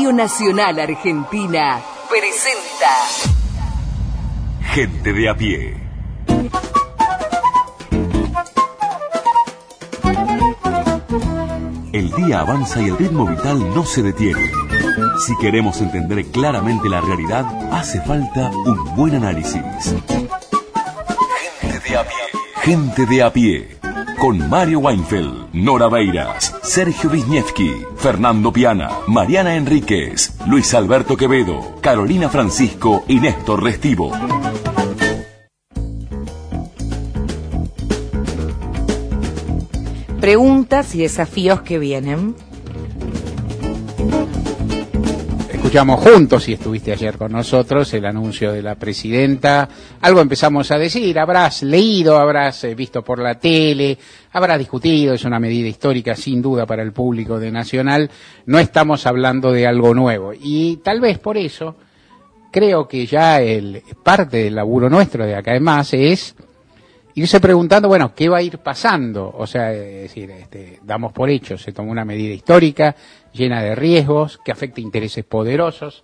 Radio Nacional Argentina presenta Gente de a pie. El día avanza y el ritmo vital no se detiene. Si queremos entender claramente la realidad, hace falta un buen análisis. Gente de a pie. Gente de a pie. Con Mario Weinfeld, Nora Beiras, Sergio Wisniewski, Fernando Piana, Mariana Enríquez, Luis Alberto Quevedo, Carolina Francisco y Néstor Restivo. Preguntas y desafíos que vienen. Escuchamos juntos, si estuviste ayer con nosotros, el anuncio de la presidenta. Algo empezamos a decir, habrás leído, habrás visto por la tele, habrás discutido, es una medida histórica sin duda para el público de Nacional. No estamos hablando de algo nuevo y tal vez por eso creo que ya parte del laburo nuestro de acá además es irse preguntando, bueno, ¿qué va a ir pasando? O sea, es decir, damos por hecho, se tomó una medida histórica, llena de riesgos, que afecta intereses poderosos,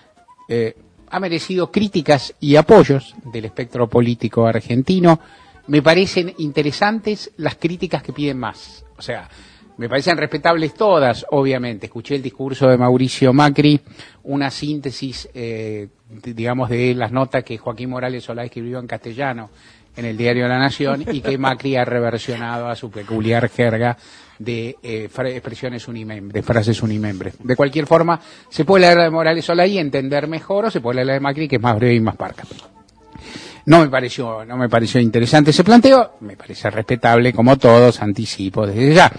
ha merecido críticas y apoyos del espectro político argentino. Me parecen interesantes las críticas que piden más, o sea, me parecen respetables todas, obviamente. Escuché el discurso de Mauricio Macri, una síntesis, digamos, de las notas que Joaquín Morales Solá escribió en castellano en el diario La Nación y que Macri ha reversionado a su peculiar jerga de expresiones unimembres, de frases unimembres. De cualquier forma, se puede leer la de Morales Solá y entender mejor, o se puede leer la de Macri, que es más breve y más parca. No me pareció interesante ese planteo, me parece respetable, como todos, anticipo desde ya.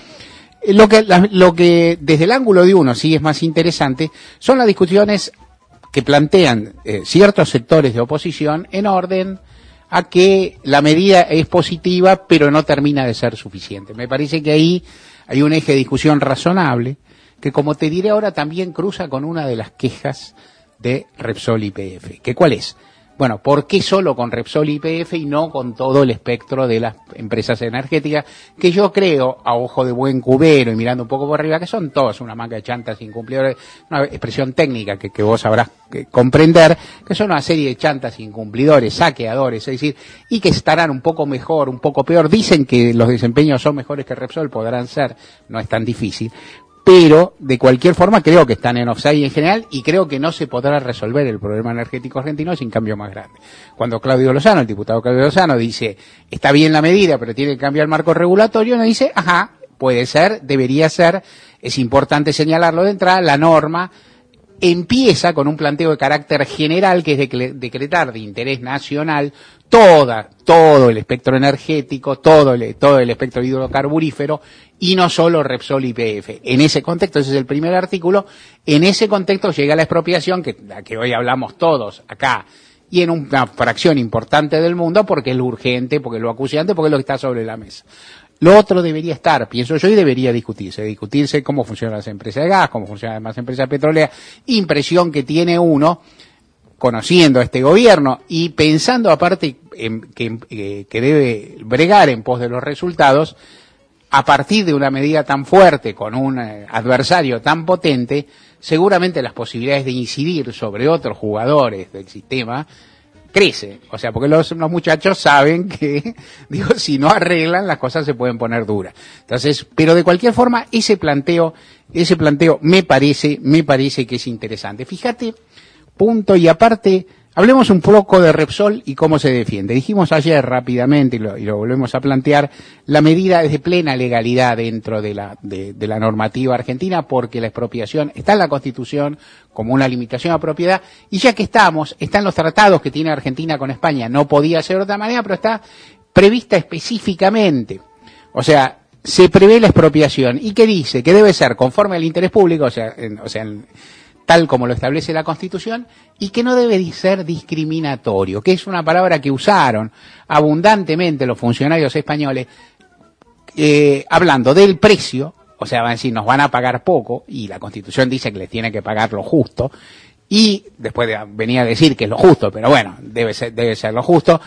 Lo que desde el ángulo de uno sí es más interesante son las discusiones que plantean ciertos sectores de oposición en orden a que la medida es positiva pero no termina de ser suficiente. Me parece que ahí hay un eje de discusión razonable que, como te diré ahora, también cruza con una de las quejas de Repsol y YPF. ¿Que cuál es? Bueno, ¿por qué solo con Repsol y YPF y no con todo el espectro de las empresas energéticas? Que yo creo, a ojo de buen cubero y mirando un poco por arriba, que son todas una manga de chantas incumplidores, una expresión técnica que vos sabrás comprender, que son una serie de chantas incumplidores, saqueadores, es decir, y que estarán un poco mejor, un poco peor. Dicen que los desempeños son mejores que Repsol, podrán ser, no es tan difícil. Pero, de cualquier forma, creo que están en offside en general y creo que no se podrá resolver el problema energético argentino sin cambio más grande. Cuando Claudio Lozano, el diputado Claudio Lozano, dice, está bien la medida, pero tiene que cambiar el marco regulatorio, uno dice, ajá, puede ser, debería ser, es importante señalarlo de entrada, la norma empieza con un planteo de carácter general, que es decretar de interés nacional todo el espectro energético, todo el espectro hidrocarburífero, y no solo Repsol y YPF. En ese contexto, ese es el primer artículo, en ese contexto llega la expropiación, la que hoy hablamos todos acá, y en una fracción importante del mundo, porque es lo urgente, porque es lo acuciante, porque es lo que está sobre la mesa. Lo otro debería estar, pienso yo, y debería discutirse cómo funcionan las empresas de gas, cómo funcionan las empresas petroleras, impresión que tiene uno, conociendo a este gobierno y pensando aparte que debe bregar en pos de los resultados, a partir de una medida tan fuerte, con un adversario tan potente, seguramente las posibilidades de incidir sobre otros jugadores del sistema crece, o sea, porque los muchachos saben que, si no arreglan, las cosas se pueden poner duras. Entonces, pero de cualquier forma, ese planteo me parece que es interesante. Fíjate, punto, y aparte, hablemos un poco de Repsol y cómo se defiende. Dijimos ayer rápidamente, y lo volvemos a plantear, la medida es de plena legalidad dentro de la normativa argentina, porque la expropiación está en la Constitución como una limitación a propiedad, y ya que están los tratados que tiene Argentina con España, no podía ser de otra manera, pero está prevista específicamente. O sea, se prevé la expropiación, y que dice que debe ser conforme al interés público, tal como lo establece la Constitución, y que no debe ser discriminatorio, que es una palabra que usaron abundantemente los funcionarios españoles, hablando del precio, o sea, van a decir, nos van a pagar poco, y la Constitución dice que les tiene que pagar lo justo, y después venía a decir que es lo justo, pero bueno, debe ser lo justo,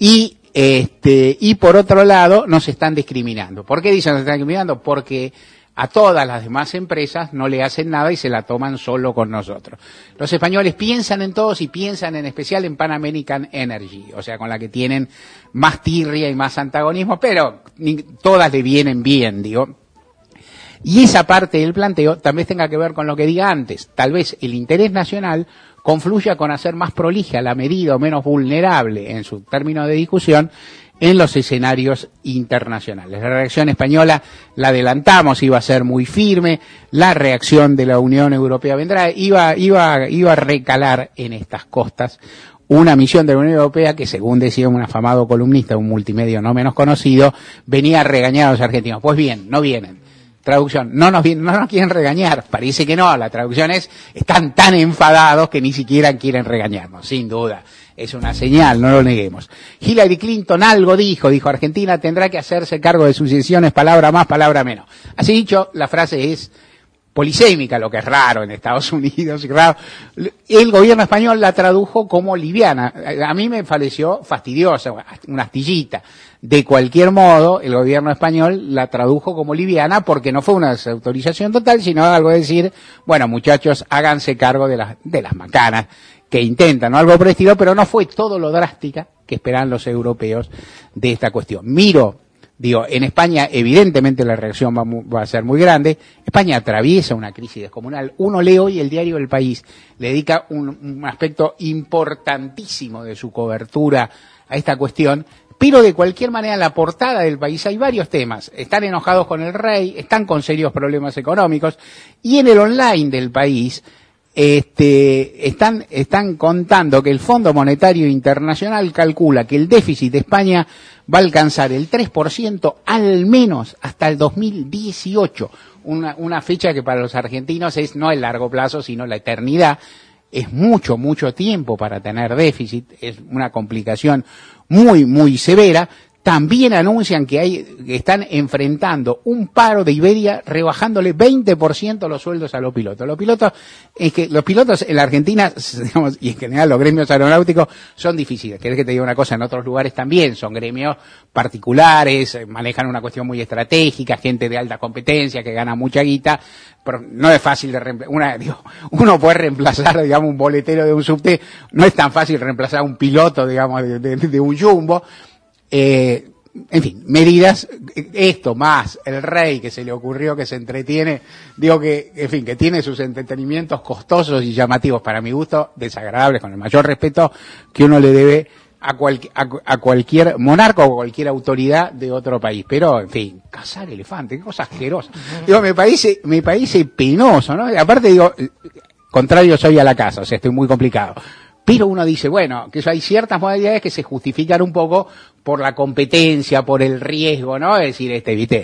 y por otro lado, nos están discriminando. ¿Por qué dicen que nos están discriminando? Porque A todas las demás empresas no le hacen nada y se la toman solo con nosotros. Los españoles piensan en todos y piensan en especial en Pan American Energy, o sea, con la que tienen más tirria y más antagonismo, pero todas le vienen bien, digo. Y esa parte del planteo también tenga que ver con lo que diga antes. Tal vez el interés nacional confluya con hacer más prolija la medida o menos vulnerable en su término de discusión en los escenarios internacionales. La reacción española, la adelantamos, iba a ser muy firme, la reacción de la Unión Europea vendrá, iba a recalar en estas costas una misión de la Unión Europea que, según decía un afamado columnista, un multimedio no menos conocido, venía a regañar a los argentinos. Pues bien, no vienen. Traducción, no nos quieren regañar, parece que no, la traducción es, están tan enfadados que ni siquiera quieren regañarnos, sin duda, es una señal, no lo neguemos. Hillary Clinton algo dijo, Argentina tendrá que hacerse cargo de sus decisiones, palabra más, palabra menos. Así dicho, la frase es polisémica, lo que es raro en Estados Unidos, raro. El gobierno español la tradujo como liviana, a mí me pareció fastidiosa, una astillita. De cualquier modo, el gobierno español la tradujo como liviana porque no fue una desautorización total, sino algo de decir, bueno, muchachos, háganse cargo de las macanas que intentan, ¿no? Algo por el estilo, pero no fue todo lo drástica que esperaban los europeos de esta cuestión. En España evidentemente la reacción va a ser muy grande. España atraviesa una crisis descomunal. Uno lee hoy el diario El País, le dedica un aspecto importantísimo de su cobertura a esta cuestión, pero de cualquier manera en la portada del País hay varios temas. Están enojados con el rey, están con serios problemas económicos, y en el online del País están contando que el Fondo Monetario Internacional calcula que el déficit de España va a alcanzar el 3% al menos hasta el 2018, una fecha que para los argentinos es no el largo plazo, sino la eternidad. Es mucho tiempo para tener déficit, es una complicación muy severa. También anuncian que están enfrentando un paro de Iberia rebajándole 20% los sueldos a los pilotos. Los pilotos en la Argentina, digamos, y en general los gremios aeronáuticos son difíciles. ¿Querés que te diga una cosa? En otros lugares también son gremios particulares, manejan una cuestión muy estratégica, gente de alta competencia que gana mucha guita, pero no es fácil de reemplazar. Uno puede reemplazar, digamos, un boletero de un subte, no es tan fácil reemplazar a un piloto, digamos, de un jumbo. En fin, medidas, esto más el rey que se le ocurrió, que se entretiene, que tiene sus entretenimientos costosos y llamativos, para mi gusto, desagradables, con el mayor respeto que uno le debe a cualquier monarca o cualquier autoridad de otro país. Pero, en fin, cazar elefantes, qué cosa asquerosa. Me parece penoso, ¿no? Aparte, contrario soy a la caza, o sea, estoy muy complicado. Pero uno dice, bueno, que hay ciertas modalidades que se justifican un poco por la competencia, por el riesgo, ¿no? Es decir,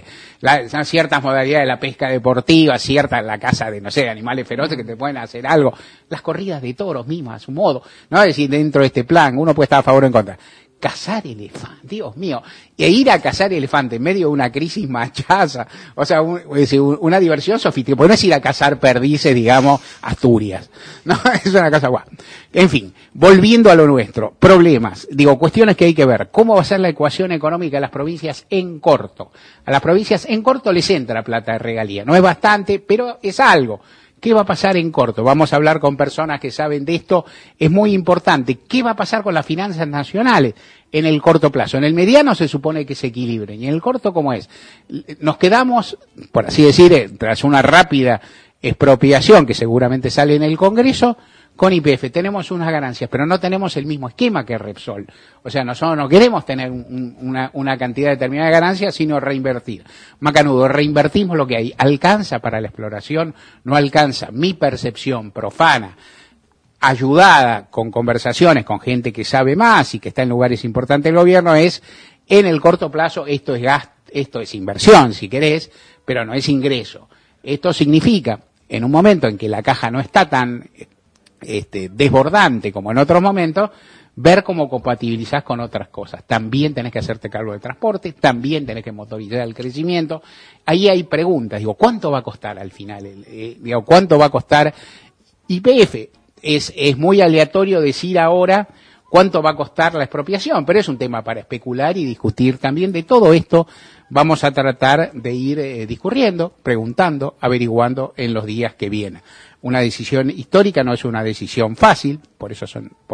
son ciertas modalidades de la pesca deportiva, la caza de animales feroces que te pueden hacer algo. Las corridas de toros mismas, a su modo, ¿no? Es decir, dentro de este plan, uno puede estar a favor o en contra. Cazar elefantes, Dios mío, e ir a cazar elefantes en medio de una crisis machaza, o sea, una diversión sofisticada, porque no es ir a cazar perdices, digamos, Asturias, no, es una cosa guau. En fin, volviendo a lo nuestro, problemas, cuestiones que hay que ver, ¿cómo va a ser la ecuación económica de las provincias en corto? A las provincias en corto les entra plata de regalía, no es bastante, pero es algo. ¿Qué va a pasar en corto? Vamos a hablar con personas que saben de esto, es muy importante. ¿Qué va a pasar con las finanzas nacionales en el corto plazo? En el mediano se supone que se equilibren, y en el corto, ¿cómo es? Nos quedamos, por así decir, tras una rápida expropiación que seguramente sale en el Congreso, con YPF tenemos unas ganancias, pero no tenemos el mismo esquema que Repsol. O sea, nosotros no queremos tener una cantidad determinada de ganancias, sino reinvertir. Macanudo, reinvertimos lo que hay. ¿Alcanza para la exploración? No alcanza. Mi percepción profana, ayudada con conversaciones con gente que sabe más y que está en lugares importantes del gobierno, es, en el corto plazo, esto es gasto, esto es inversión, si querés, pero no es ingreso. Esto significa, en un momento en que la caja no está tan desbordante como en otros momentos, ver cómo compatibilizás con otras cosas. También tenés que hacerte cargo de transporte, también tenés que motorizar el crecimiento. Ahí hay preguntas, ¿cuánto va a costar al final? ¿Cuánto va a costar YPF? Es muy aleatorio decir ahora cuánto va a costar la expropiación, pero es un tema para especular y discutir también. De todo esto vamos a tratar de ir discurriendo, preguntando, averiguando en los días que vienen. Una decisión histórica no es una decisión fácil, por eso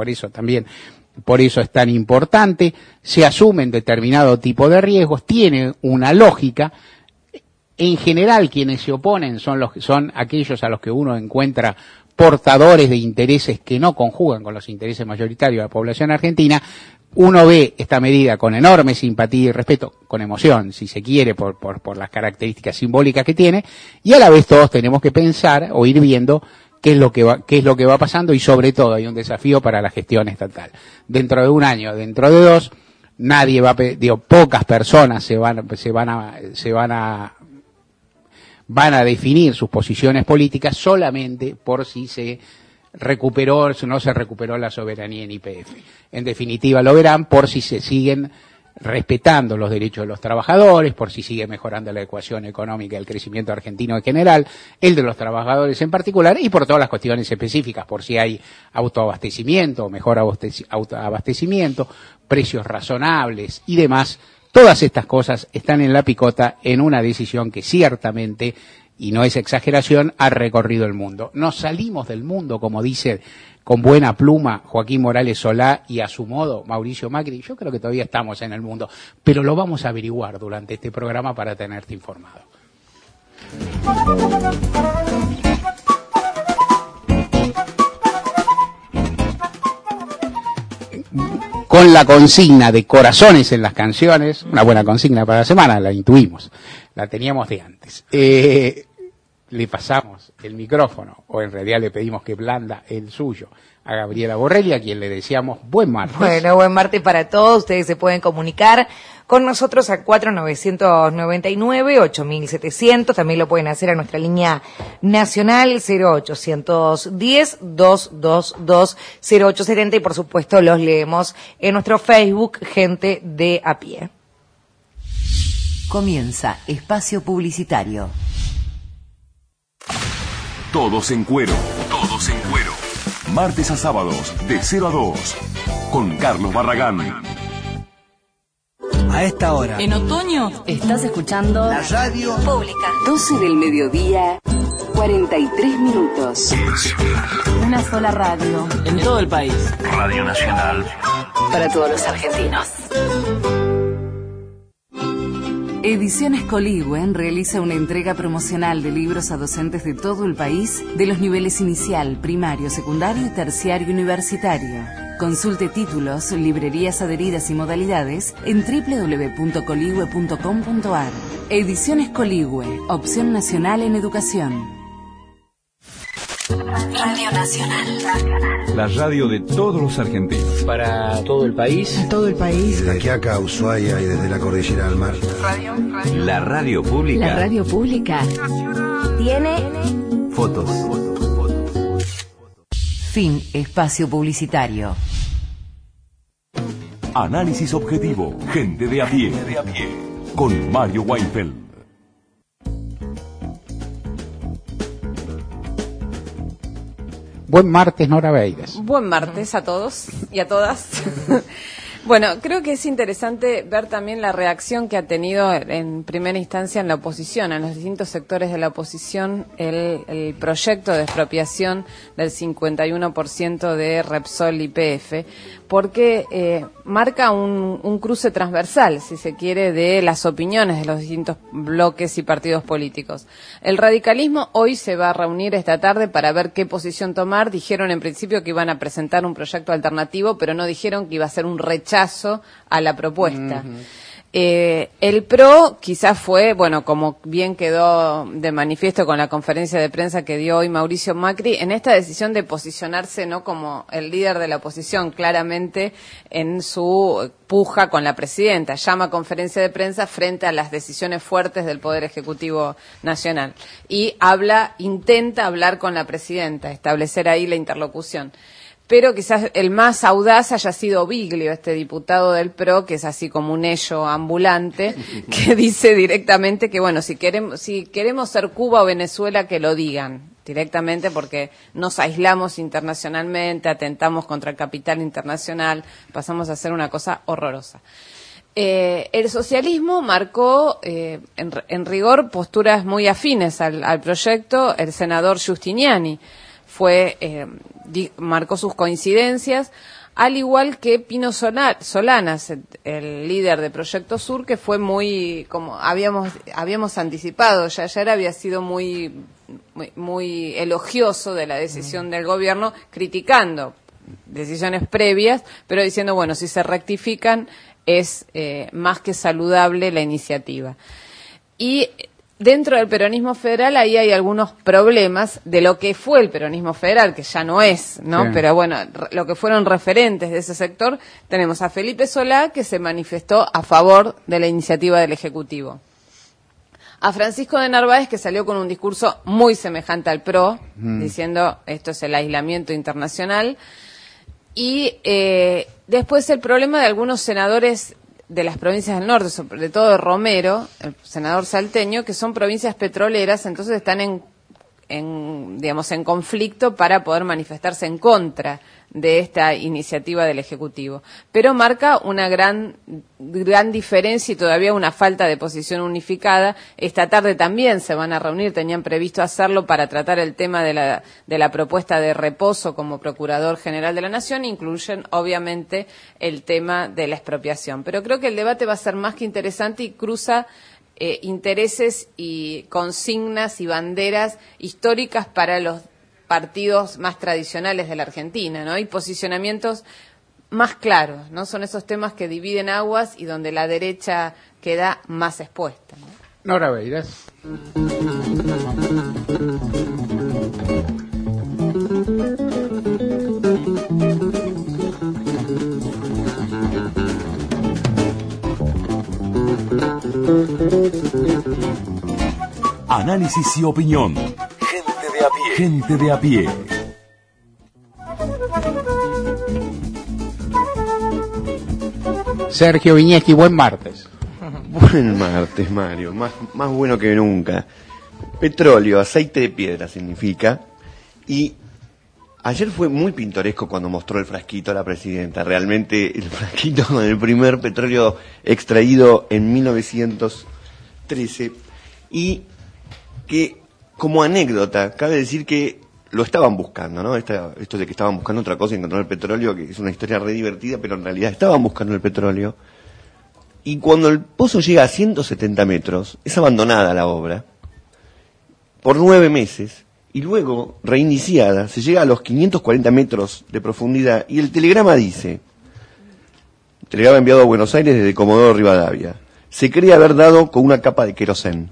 es tan importante. Se asumen determinado tipo de riesgos, tiene una lógica. En general, quienes se oponen son aquellos a los que uno encuentra portadores de intereses que no conjugan con los intereses mayoritarios de la población argentina. Uno ve esta medida con enorme simpatía y respeto, con emoción, si se quiere, por las características simbólicas que tiene, y a la vez todos tenemos que pensar o ir viendo qué es lo que va pasando, y sobre todo hay un desafío para la gestión estatal. Dentro de un año, dentro de dos, nadie pocas personas van a definir sus posiciones políticas solamente por si no se recuperó la soberanía en YPF. En definitiva, lo verán por si se siguen respetando los derechos de los trabajadores, por si sigue mejorando la ecuación económica y el crecimiento argentino en general, el de los trabajadores en particular, y por todas las cuestiones específicas, por si hay autoabastecimiento o mejor autoabastecimiento, precios razonables y demás. Todas estas cosas están en la picota en una decisión que ciertamente, y no es exageración, ha recorrido el mundo. Nos salimos del mundo, como dice con buena pluma Joaquín Morales Solá y a su modo Mauricio Macri. Yo creo que todavía estamos en el mundo, pero lo vamos a averiguar durante este programa para tenerte informado. Con la consigna de corazones en las canciones, una buena consigna para la semana, la intuimos, la teníamos de antes. Le pasamos el micrófono, o en realidad le pedimos que blanda el suyo, a Gabriela Borrelli, a quien le deseamos buen martes. Bueno, buen martes para todos. Ustedes se pueden comunicar con nosotros a 4999-8700. También lo pueden hacer a nuestra línea nacional 0810-222-0870. Y por supuesto los leemos en nuestro Facebook, Gente de a Pie. Comienza Espacio Publicitario. Todos en cuero. Todos en cuero. Martes a sábados, de 0 a 2. Con Carlos Barragán. A esta hora. En otoño estás escuchando La radio pública. 12 del mediodía, 43 minutos. Una sola radio. En todo el país. Radio Nacional. Para todos los argentinos. Ediciones Coligüen realiza una entrega promocional de libros a docentes de todo el país de los niveles inicial, primario, secundario y terciario universitario. Consulte títulos, librerías adheridas y modalidades en www.coligüe.com.ar. Ediciones Coligüe, opción nacional en educación. Radio Nacional. La radio de todos los argentinos. Para todo el país. Todo el país. Desde aquí a Ushuaia y desde la cordillera al mar. La radio pública. La radio pública tiene Fotos. Fin Espacio Publicitario. Análisis objetivo. Gente de a pie. Con Mario Weinfeld. Buen martes, Nora Beiras. Buen martes a todos y a todas. Bueno, creo que es interesante ver también la reacción que ha tenido en primera instancia en la oposición, en los distintos sectores de la oposición, el proyecto de expropiación del 51% de Repsol YPF, porque marca un cruce transversal, si se quiere, de las opiniones de los distintos bloques y partidos políticos. El radicalismo hoy se va a reunir esta tarde para ver qué posición tomar. Dijeron en principio que iban a presentar un proyecto alternativo, pero no dijeron que iba a ser un rechazo a la propuesta. El PRO quizás fue, bueno, como bien quedó de manifiesto con la conferencia de prensa que dio hoy Mauricio Macri, en esta decisión de posicionarse no como el líder de la oposición, claramente en su puja con la presidenta, llama conferencia de prensa frente a las decisiones fuertes del Poder Ejecutivo Nacional y intenta hablar con la presidenta, establecer ahí la interlocución. Pero quizás el más audaz haya sido Biglio, este diputado del PRO, que es así como un ello ambulante, que dice directamente que, bueno, si queremos ser Cuba o Venezuela, que lo digan. directamente porque nos aislamos internacionalmente, atentamos contra el capital internacional, pasamos a hacer una cosa horrorosa. El socialismo marcó, en rigor, posturas muy afines al proyecto. El senador Giustiniani marcó sus coincidencias, al igual que Pino Solanas, el líder de Proyecto Sur, que fue muy, como habíamos anticipado, ya ayer había sido muy elogioso de la decisión del gobierno, criticando decisiones previas, pero diciendo, bueno, si se rectifican, es más que saludable la iniciativa. Y dentro del peronismo federal ahí hay algunos problemas de lo que fue el peronismo federal, que ya no es, ¿no? Sí. Pero bueno, lo que fueron referentes de ese sector, tenemos a Felipe Solá, que se manifestó a favor de la iniciativa del Ejecutivo. A Francisco de Narváez, que salió con un discurso muy semejante al PRO, diciendo esto es el aislamiento internacional. Y después el problema de algunos senadores de las provincias del norte, sobre todo de Romero, el senador salteño, que son provincias petroleras, entonces están en conflicto para poder manifestarse en contra de esta iniciativa del Ejecutivo. Pero marca una gran diferencia y todavía una falta de posición unificada. Esta tarde también se van a reunir, tenían previsto hacerlo para tratar el tema de la propuesta de Reposo como Procurador General de la Nación. Incluyen, obviamente, el tema de la expropiación. Pero creo que el debate va a ser más que interesante y cruza intereses y consignas y banderas históricas para los partidos más tradicionales de la Argentina, ¿no? Y posicionamientos más claros, ¿no? Son esos temas que dividen aguas y donde la derecha queda más expuesta, ¿no? Nora Beiras. Análisis y opinión. Gente de a pie. Sergio Viñeski, buen martes. Buen martes, Mario. Más bueno que nunca. Petróleo, aceite de piedra significa. Y ayer fue muy pintoresco cuando mostró el frasquito a la presidenta. Realmente el frasquito con el primer petróleo extraído en 1913. Y que, como anécdota, cabe decir que lo estaban buscando, ¿no? Esto de que estaban buscando otra cosa y encontraron el petróleo, que es una historia re divertida, pero en realidad estaban buscando el petróleo. Y cuando el pozo llega a 170 metros, es abandonada la obra por 9 meses, y luego, reiniciada, se llega a los 540 metros de profundidad, y el telegrama dice, telegrama enviado a Buenos Aires desde Comodoro Rivadavia, se cree haber dado con una capa de querosén.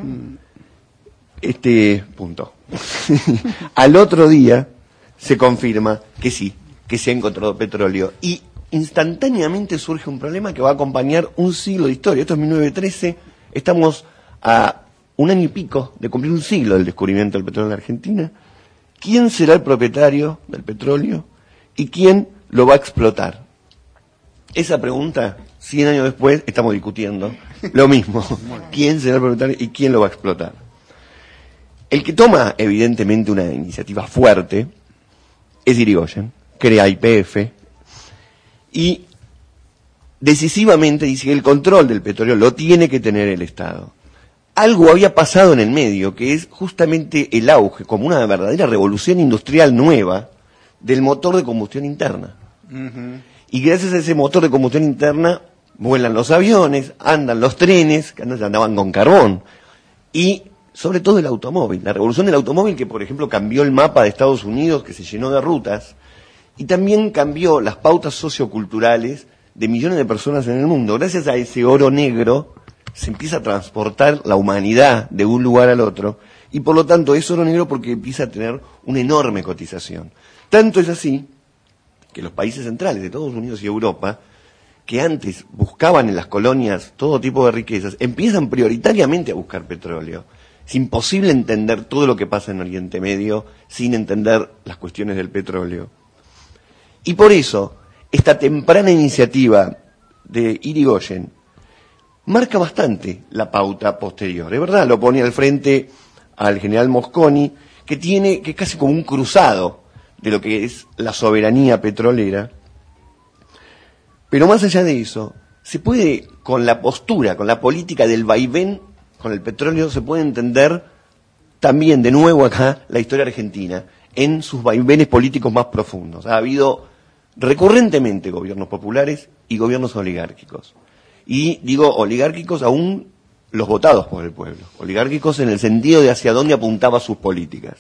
Punto. Al otro día se confirma que sí, que se ha encontrado petróleo, y instantáneamente surge un problema que va a acompañar un siglo de historia. Esto es 1913, estamos a 1 año y pico de cumplir un siglo del descubrimiento del petróleo en la Argentina. ¿Quién será el propietario del petróleo y quién lo va a explotar? Esa pregunta, 100 años después, estamos discutiendo lo mismo. ¿Quién será el propietario y quién lo va a explotar? El que toma, evidentemente, una iniciativa fuerte es Irigoyen, crea YPF, y decisivamente dice que el control del petróleo lo tiene que tener el Estado. Algo había pasado en el medio, que es justamente el auge, como una verdadera revolución industrial nueva, del motor de combustión interna. Y gracias a ese motor de combustión interna, vuelan los aviones, andan los trenes, que antes andaban con carbón, y sobre todo el automóvil, la revolución del automóvil que, por ejemplo, cambió el mapa de Estados Unidos, que se llenó de rutas, y también cambió las pautas socioculturales de millones de personas en el mundo. Gracias a ese oro negro se empieza a transportar la humanidad de un lugar al otro, y por lo tanto es oro negro porque empieza a tener una enorme cotización. Tanto es así que los países centrales de Estados Unidos y Europa, que antes buscaban en las colonias todo tipo de riquezas, empiezan prioritariamente a buscar petróleo. Es imposible entender todo lo que pasa en Oriente Medio sin entender las cuestiones del petróleo. Y por eso, esta temprana iniciativa de Irigoyen marca bastante la pauta posterior. Es verdad, lo pone al frente al general Mosconi, que es casi como un cruzado de lo que es la soberanía petrolera. Pero más allá de eso, se puede, con la postura, con la política del vaivén con el petróleo, se puede entender también, de nuevo acá, la historia argentina, en sus vaivenes políticos más profundos. Ha habido recurrentemente gobiernos populares y gobiernos oligárquicos. Y digo oligárquicos aún los votados por el pueblo. Oligárquicos en el sentido de hacia dónde apuntaba sus políticas.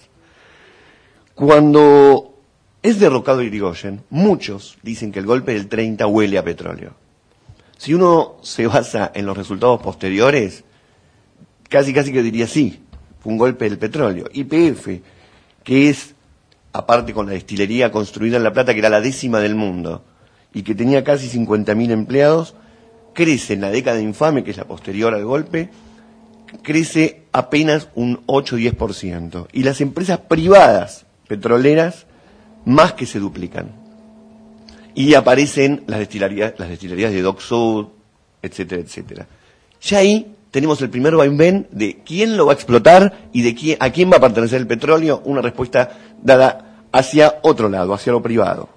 Cuando es derrocado Irigoyen, muchos dicen que el golpe del 30 huele a petróleo. Si uno se basa en los resultados posteriores, casi que diría sí, fue un golpe del petróleo. YPF, que es, aparte con la destilería construida en La Plata, que era la 10ª del mundo, y que tenía casi 50.000 empleados, crece en la década infame, que es la posterior al golpe, crece apenas un 8-10%. Y las empresas privadas petroleras más que se duplican. Y aparecen las destilerías de Dock Sud, etcétera, etcétera. Ya ahí tenemos el primer vaivén de quién lo va a explotar y de a quién va a pertenecer el petróleo, una respuesta dada hacia otro lado, hacia lo privado.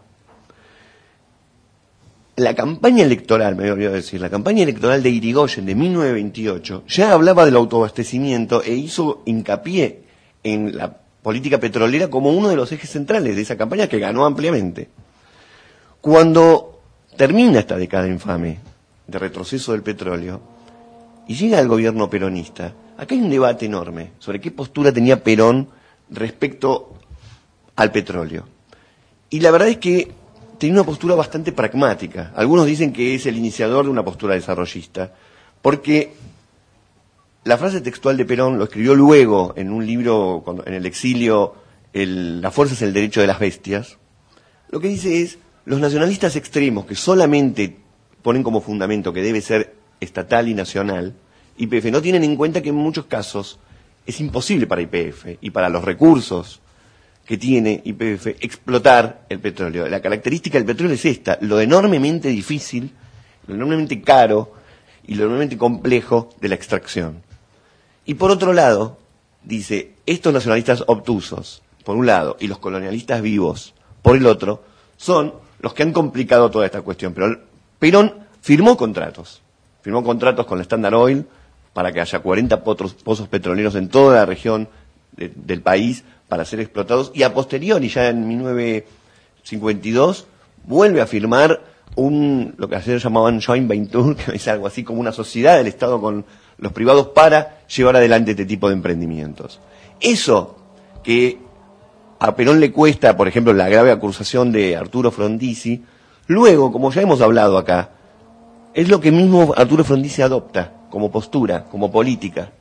La campaña electoral, me había olvidado decir, la campaña electoral de Irigoyen de 1928 ya hablaba del autoabastecimiento e hizo hincapié en la política petrolera como uno de los ejes centrales de esa campaña que ganó ampliamente. Cuando termina esta década infame de retroceso del petróleo y llega el gobierno peronista, acá hay un debate enorme sobre qué postura tenía Perón respecto al petróleo. Y la verdad es que tenía una postura bastante pragmática. Algunos dicen que es el iniciador de una postura desarrollista, porque la frase textual de Perón lo escribió luego en un libro, en el exilio, La fuerza es el derecho de las bestias. Lo que dice es, los nacionalistas extremos que solamente ponen como fundamento que debe ser estatal y nacional, YPF, no tienen en cuenta que en muchos casos es imposible para YPF y para los recursos que tiene YPF explotar el petróleo. La característica del petróleo es esta, lo enormemente difícil, lo enormemente caro y lo enormemente complejo de la extracción. Y por otro lado, dice, estos nacionalistas obtusos, por un lado, y los colonialistas vivos, por el otro, son los que han complicado toda esta cuestión. Pero Perón firmó contratos con la Standard Oil para que haya 40 pozos petroleros en toda la región del país para ser explotados, y a posteriori, ya en 1952, vuelve a firmar lo que ayer llamaban joint venture, que es algo así como una sociedad del Estado con los privados para llevar adelante este tipo de emprendimientos. Eso que a Perón le cuesta, por ejemplo, la grave acusación de Arturo Frondizi, luego, como ya hemos hablado acá, es lo que mismo Arturo Frondizi adopta como postura, como política.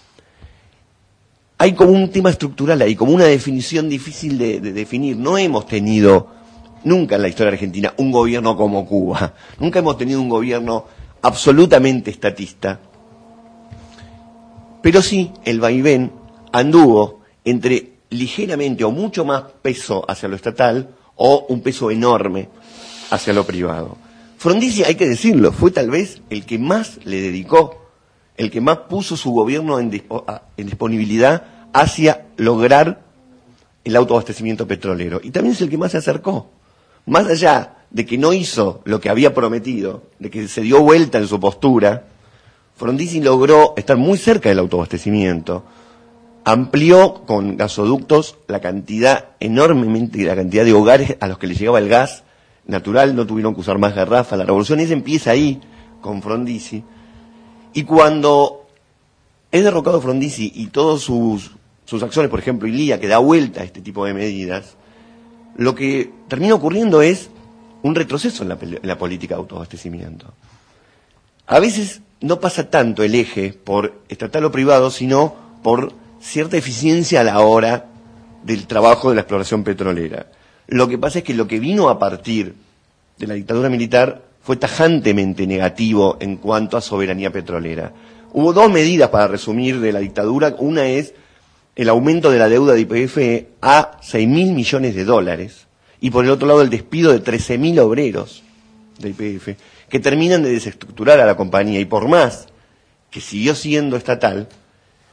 Hay como un tema estructural ahí, como una definición difícil de definir. No hemos tenido nunca en la historia argentina un gobierno como Cuba. Nunca hemos tenido un gobierno absolutamente estatista. Pero sí, el vaivén anduvo entre ligeramente o mucho más peso hacia lo estatal o un peso enorme hacia lo privado. Frondizi, hay que decirlo, fue tal vez el que más le dedicó, el que más puso su gobierno en disponibilidad hacia lograr el autoabastecimiento petrolero. Y también es el que más se acercó. Más allá de que no hizo lo que había prometido, de que se dio vuelta en su postura, Frondizi logró estar muy cerca del autoabastecimiento. Amplió con gasoductos la cantidad de hogares a los que les llegaba el gas natural, no tuvieron que usar más garrafas. La revolución esa empieza ahí, con Frondizi. Y cuando es derrocado Frondizi y todas sus acciones, por ejemplo, Ilía, que da vuelta a este tipo de medidas, lo que termina ocurriendo es un retroceso en la política de autoabastecimiento. A veces no pasa tanto el eje por estatal o privado, sino por cierta eficiencia a la hora del trabajo de la exploración petrolera. Lo que pasa es que lo que vino a partir de la dictadura militar fue tajantemente negativo en cuanto a soberanía petrolera. Hubo dos medidas, para resumir, de la dictadura. Una es el aumento de la deuda de YPF a $6.000 millones, y por el otro lado el despido de 13.000 obreros de YPF, que terminan de desestructurar a la compañía, y por más que siguió siendo estatal,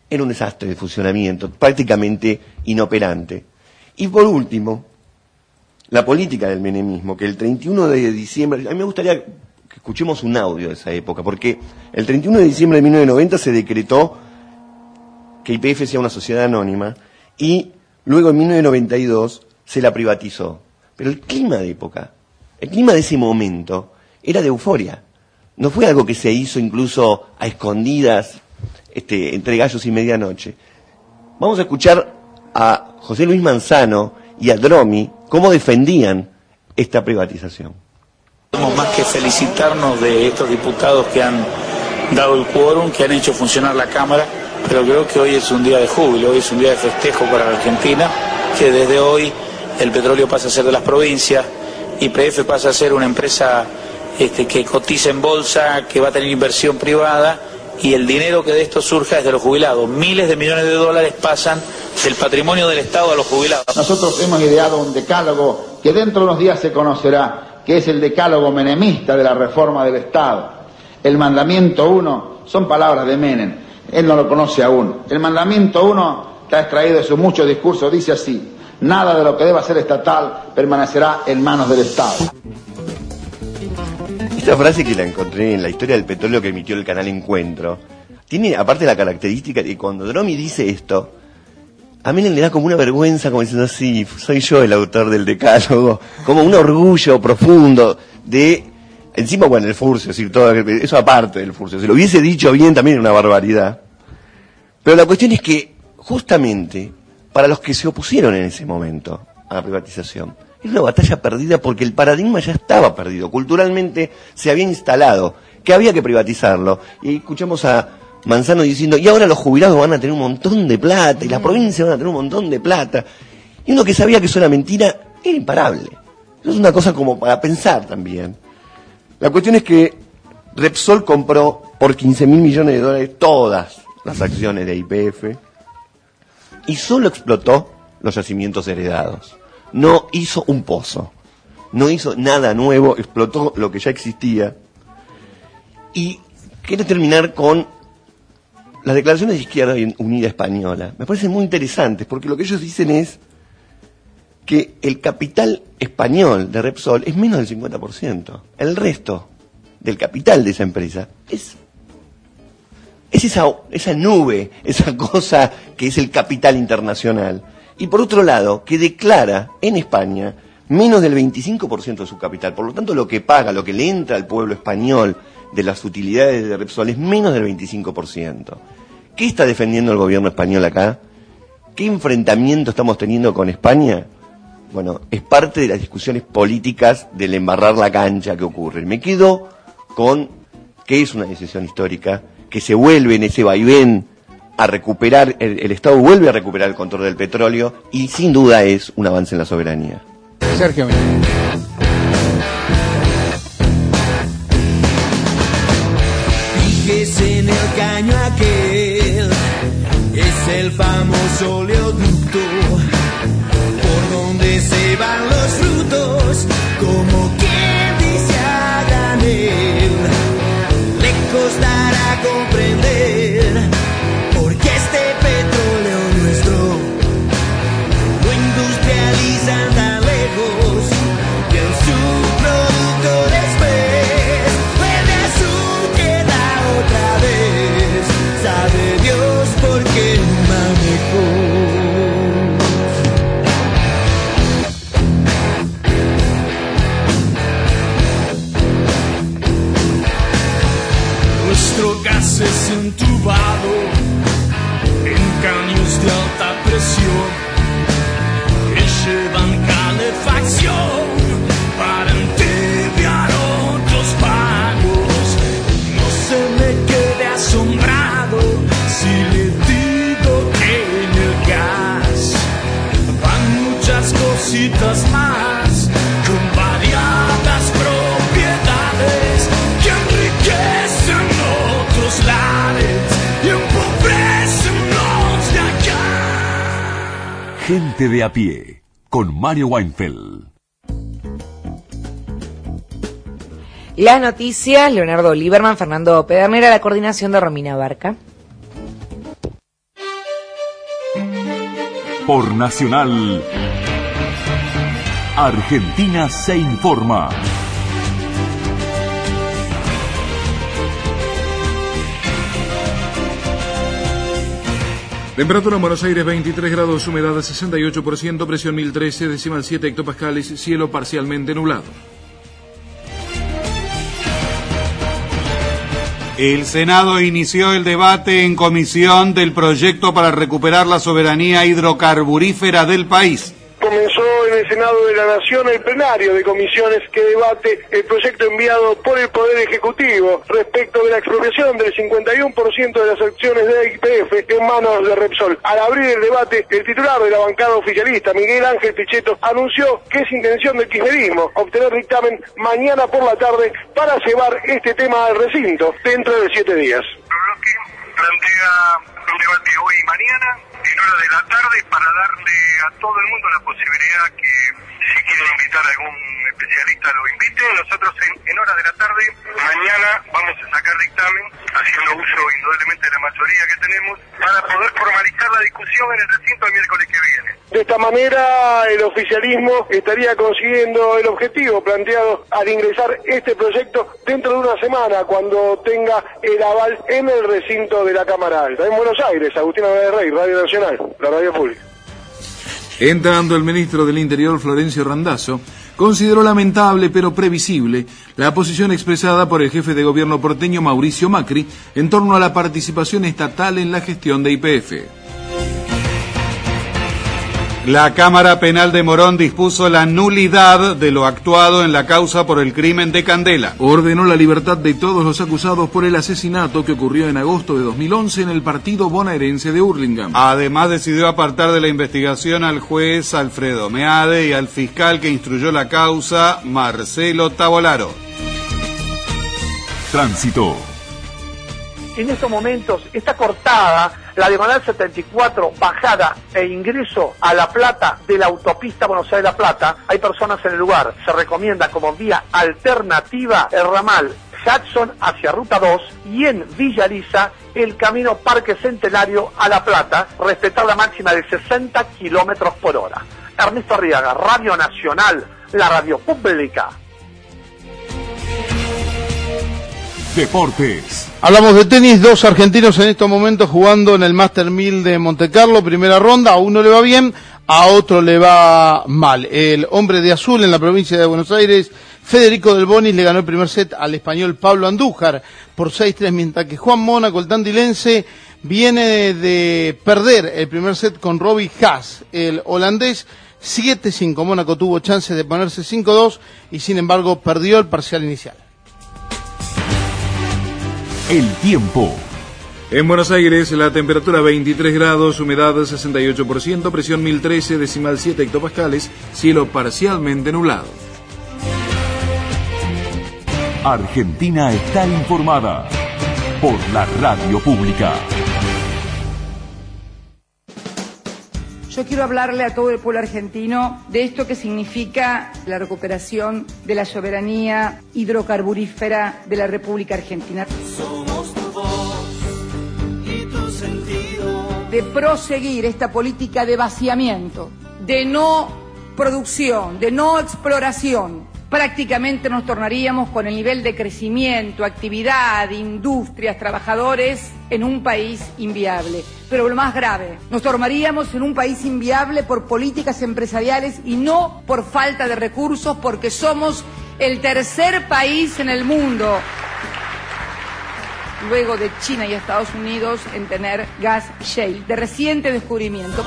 era un desastre de funcionamiento, prácticamente inoperante. Y por último, la política del menemismo, que el 31 de diciembre, a mí me gustaría que escuchemos un audio de esa época, porque el 31 de diciembre de 1990 se decretó que YPF sea una sociedad anónima y luego en 1992 se la privatizó. Pero el clima de época, el clima de ese momento era de euforia. No fue algo que se hizo incluso a escondidas, entre gallos y medianoche. Vamos a escuchar a José Luis Manzano y a Dromi cómo defendían esta privatización. Tenemos más que felicitarnos de estos diputados que han dado el quórum, que han hecho funcionar la Cámara, pero creo que hoy es un día de júbilo, hoy es un día de festejo para la Argentina, que desde hoy el petróleo pasa a ser de las provincias, YPF pasa a ser una empresa que cotiza en bolsa, que va a tener inversión privada, y el dinero que de esto surja es de los jubilados. Miles de millones de dólares pasan del patrimonio del Estado a los jubilados. Nosotros hemos ideado un decálogo que dentro de unos días se conocerá, que es el decálogo menemista de la reforma del Estado. El mandamiento 1 son palabras de Menem, él no lo conoce aún. El mandamiento 1 está extraído de sus muchos discursos, dice así: nada de lo que deba ser estatal permanecerá en manos del Estado. Esta frase, que la encontré en la historia del petróleo que emitió el canal Encuentro, tiene aparte la característica de que cuando Dromi dice esto, a Menem le da como una vergüenza, como diciendo, sí, soy yo el autor del decálogo, como un orgullo profundo de, encima, bueno, el furcio, es decir, todo eso aparte del furcio. Si lo hubiese dicho bien, también era una barbaridad. Pero la cuestión es que, justamente, para los que se opusieron en ese momento a la privatización, era una batalla perdida porque el paradigma ya estaba perdido. Culturalmente se había instalado que había que privatizarlo. Y escuchamos a Manzano diciendo, y ahora los jubilados van a tener un montón de plata, y las provincias van a tener un montón de plata. Y uno que sabía que eso era mentira, era imparable. Eso es una cosa como para pensar también. La cuestión es que Repsol compró por 15.000 millones de dólares todas las acciones de YPF y solo explotó los yacimientos heredados. No hizo un pozo, no hizo nada nuevo, explotó lo que ya existía. Y quiero terminar con las declaraciones de Izquierda Unida Española. Me parecen muy interesantes porque lo que ellos dicen es que el capital español de Repsol es menos del 50%. El resto del capital de esa empresa es esa nube, esa cosa que es el capital internacional. Y por otro lado, que declara en España menos del 25% de su capital. Por lo tanto, lo que paga, lo que le entra al pueblo español de las utilidades de Repsol es menos del 25%. ¿Qué está defendiendo el gobierno español acá? ¿Qué enfrentamiento estamos teniendo con España? Bueno, es parte de las discusiones políticas del embarrar la cancha que ocurre. Me quedo con que es una decisión histórica, que se vuelve en ese vaivén a recuperar, el Estado vuelve a recuperar el control del petróleo y sin duda es un avance en la soberanía. Sergio. Fíjese en el caño aquel, es el famoso oleoducto, por donde se van los frutos, como quien dice a granel. Le costará comprender porque este petróleo nuestro lo industrializan tan lejos que en su producto después vuelve a surquedar otra vez. Sabe Dios por qué manejó. Nuestro gas es entubado en caños de alta presión que llevan calefacción para entibiar otros pagos. No se me quede asombrado si le digo que en el gas van muchas cositas más con variadas propiedades que enriquecen otros lares y empobrecen los de acá. Gente de a pie, con Mario Weinfeld. Las noticias, Leonardo Lieberman, Fernando Pedernera, la coordinación de Romina Barca. Por Nacional, Argentina se informa. Temperatura en Buenos Aires 23 grados, humedad 68%, presión 1013,7 hectopascales, cielo parcialmente nublado. El Senado inició el debate en comisión del proyecto para recuperar la soberanía hidrocarburífera del país. Comenzó en el Senado de la Nación el plenario de comisiones que debate el proyecto enviado por el Poder Ejecutivo respecto de la expropiación del 51% de las acciones de YPF en manos de Repsol. Al abrir el debate, el titular de la bancada oficialista, Miguel Ángel Pichetto, anunció que es intención del kirchnerismo obtener dictamen mañana por la tarde para llevar este tema al recinto dentro de 7 días. El bloque plantea un debate hoy y mañana en horas de la tarde para darle a todo el mundo la posibilidad que si quiere invitar a algún especialista lo invite. Nosotros en horas de la tarde mañana vamos a sacar dictamen haciendo uso indudablemente de la mayoría que tenemos para poder formalizar la discusión en el recinto el miércoles que viene. De esta manera el oficialismo estaría consiguiendo el objetivo planteado al ingresar este proyecto dentro de una semana cuando tenga el aval en el recinto de la Cámara Alta. En Buenos Aires, Agustín Rey, Radio Nacional, la radio pública. Entrando el ministro del Interior, Florencio Randazzo, consideró lamentable pero previsible la posición expresada por el jefe de gobierno porteño Mauricio Macri en torno a la participación estatal en la gestión de YPF. La Cámara Penal de Morón dispuso la nulidad de lo actuado en la causa por el crimen de Candela. Ordenó la libertad de todos los acusados por el asesinato que ocurrió en agosto de 2011 en el partido bonaerense de Hurlingham. Además decidió apartar de la investigación al juez Alfredo Meade y al fiscal que instruyó la causa, Marcelo Tavolaro. Tránsito. En estos momentos está cortada la diagonal 74, bajada e ingreso a La Plata de la autopista Buenos Aires-La Plata. Hay personas en el lugar. Se recomienda como vía alternativa el ramal Jackson hacia Ruta 2 y en Villa Lisa el camino Parque Centenario a La Plata, respetar la máxima de 60 kilómetros por hora. Ernesto Arriaga, Radio Nacional, la radio pública. Deportes. Hablamos de tenis, 2 argentinos en estos momentos jugando en el Master 1000 de Montecarlo, primera ronda, a uno le va bien, a otro le va mal. El hombre de azul en la provincia de Buenos Aires, Federico Del Bonis, le ganó el primer set al español Pablo Andújar por 6-3, mientras que Juan Mónaco, el tandilense, viene de perder el primer set con Robbie Haas, el holandés. 7-5, Mónaco tuvo chance de ponerse 5-2 y sin embargo perdió el parcial inicial. El tiempo. En Buenos Aires, la temperatura 23 grados, humedad 68%, presión 1013,7 hectopascales, cielo parcialmente nublado. Argentina está informada por la radio pública. Yo quiero hablarle a todo el pueblo argentino de esto que significa la recuperación de la soberanía hidrocarburífera de la República Argentina. Somos tu voz y tu sentido. De proseguir esta política de vaciamiento, de no producción, de no exploración. Prácticamente nos tornaríamos con el nivel de crecimiento, actividad, industrias, trabajadores en un país inviable. Pero lo más grave, nos tornaríamos en un país inviable por políticas empresariales y no por falta de recursos, porque somos el tercer país en el mundo, luego de China y Estados Unidos, en tener gas shale, de reciente descubrimiento.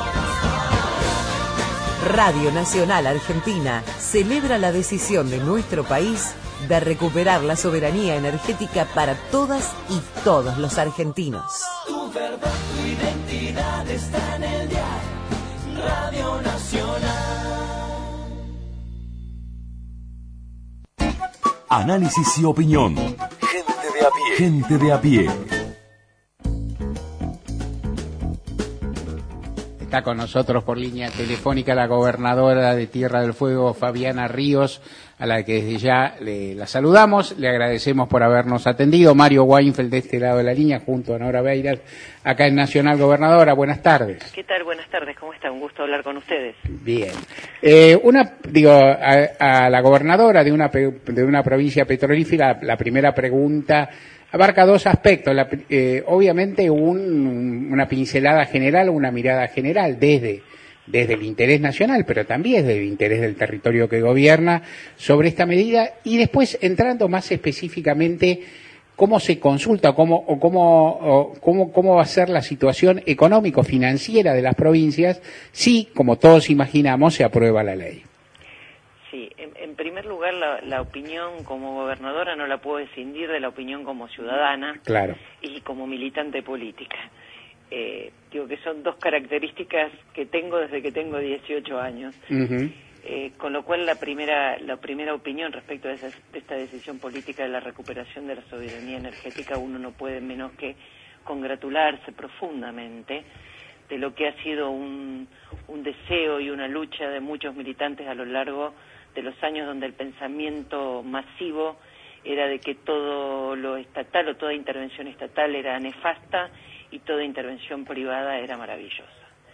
Radio Nacional Argentina celebra la decisión de nuestro país de recuperar la soberanía energética para todas y todos los argentinos. Tu verdad, tu identidad está en el dial. Radio Nacional. Análisis y opinión. Gente de a pie. Gente de a pie. Está con nosotros por línea telefónica la gobernadora de Tierra del Fuego, Fabiana Ríos, a la que desde ya la saludamos, le agradecemos por habernos atendido. Mario Weinfeld de este lado de la línea, junto a Nora Beiras, acá en Nacional. Gobernadora, buenas tardes. ¿Qué tal? Buenas tardes, ¿cómo está? Un gusto hablar con ustedes. Bien. A la gobernadora de una provincia petrolífera, la primera pregunta abarca dos aspectos. Obviamente una pincelada general, una mirada general desde el interés nacional, pero también desde el interés del territorio que gobierna sobre esta medida, y después entrando más específicamente cómo se consulta, cómo va a ser la situación económico-financiera de las provincias si, como todos imaginamos, se aprueba la ley. Sí, en primer lugar, la opinión como gobernadora no la puedo escindir de la opinión como ciudadana. Claro. Y como militante política. Digo que son dos características que tengo desde que tengo 18 años. Uh-huh. Con lo cual la primera opinión respecto de esta decisión política de la recuperación de la soberanía energética, uno no puede menos que congratularse profundamente de lo que ha sido un deseo y una lucha de muchos militantes a lo largo de los años, donde el pensamiento masivo era de que todo lo estatal o toda intervención estatal era nefasta y toda intervención privada era maravillosa.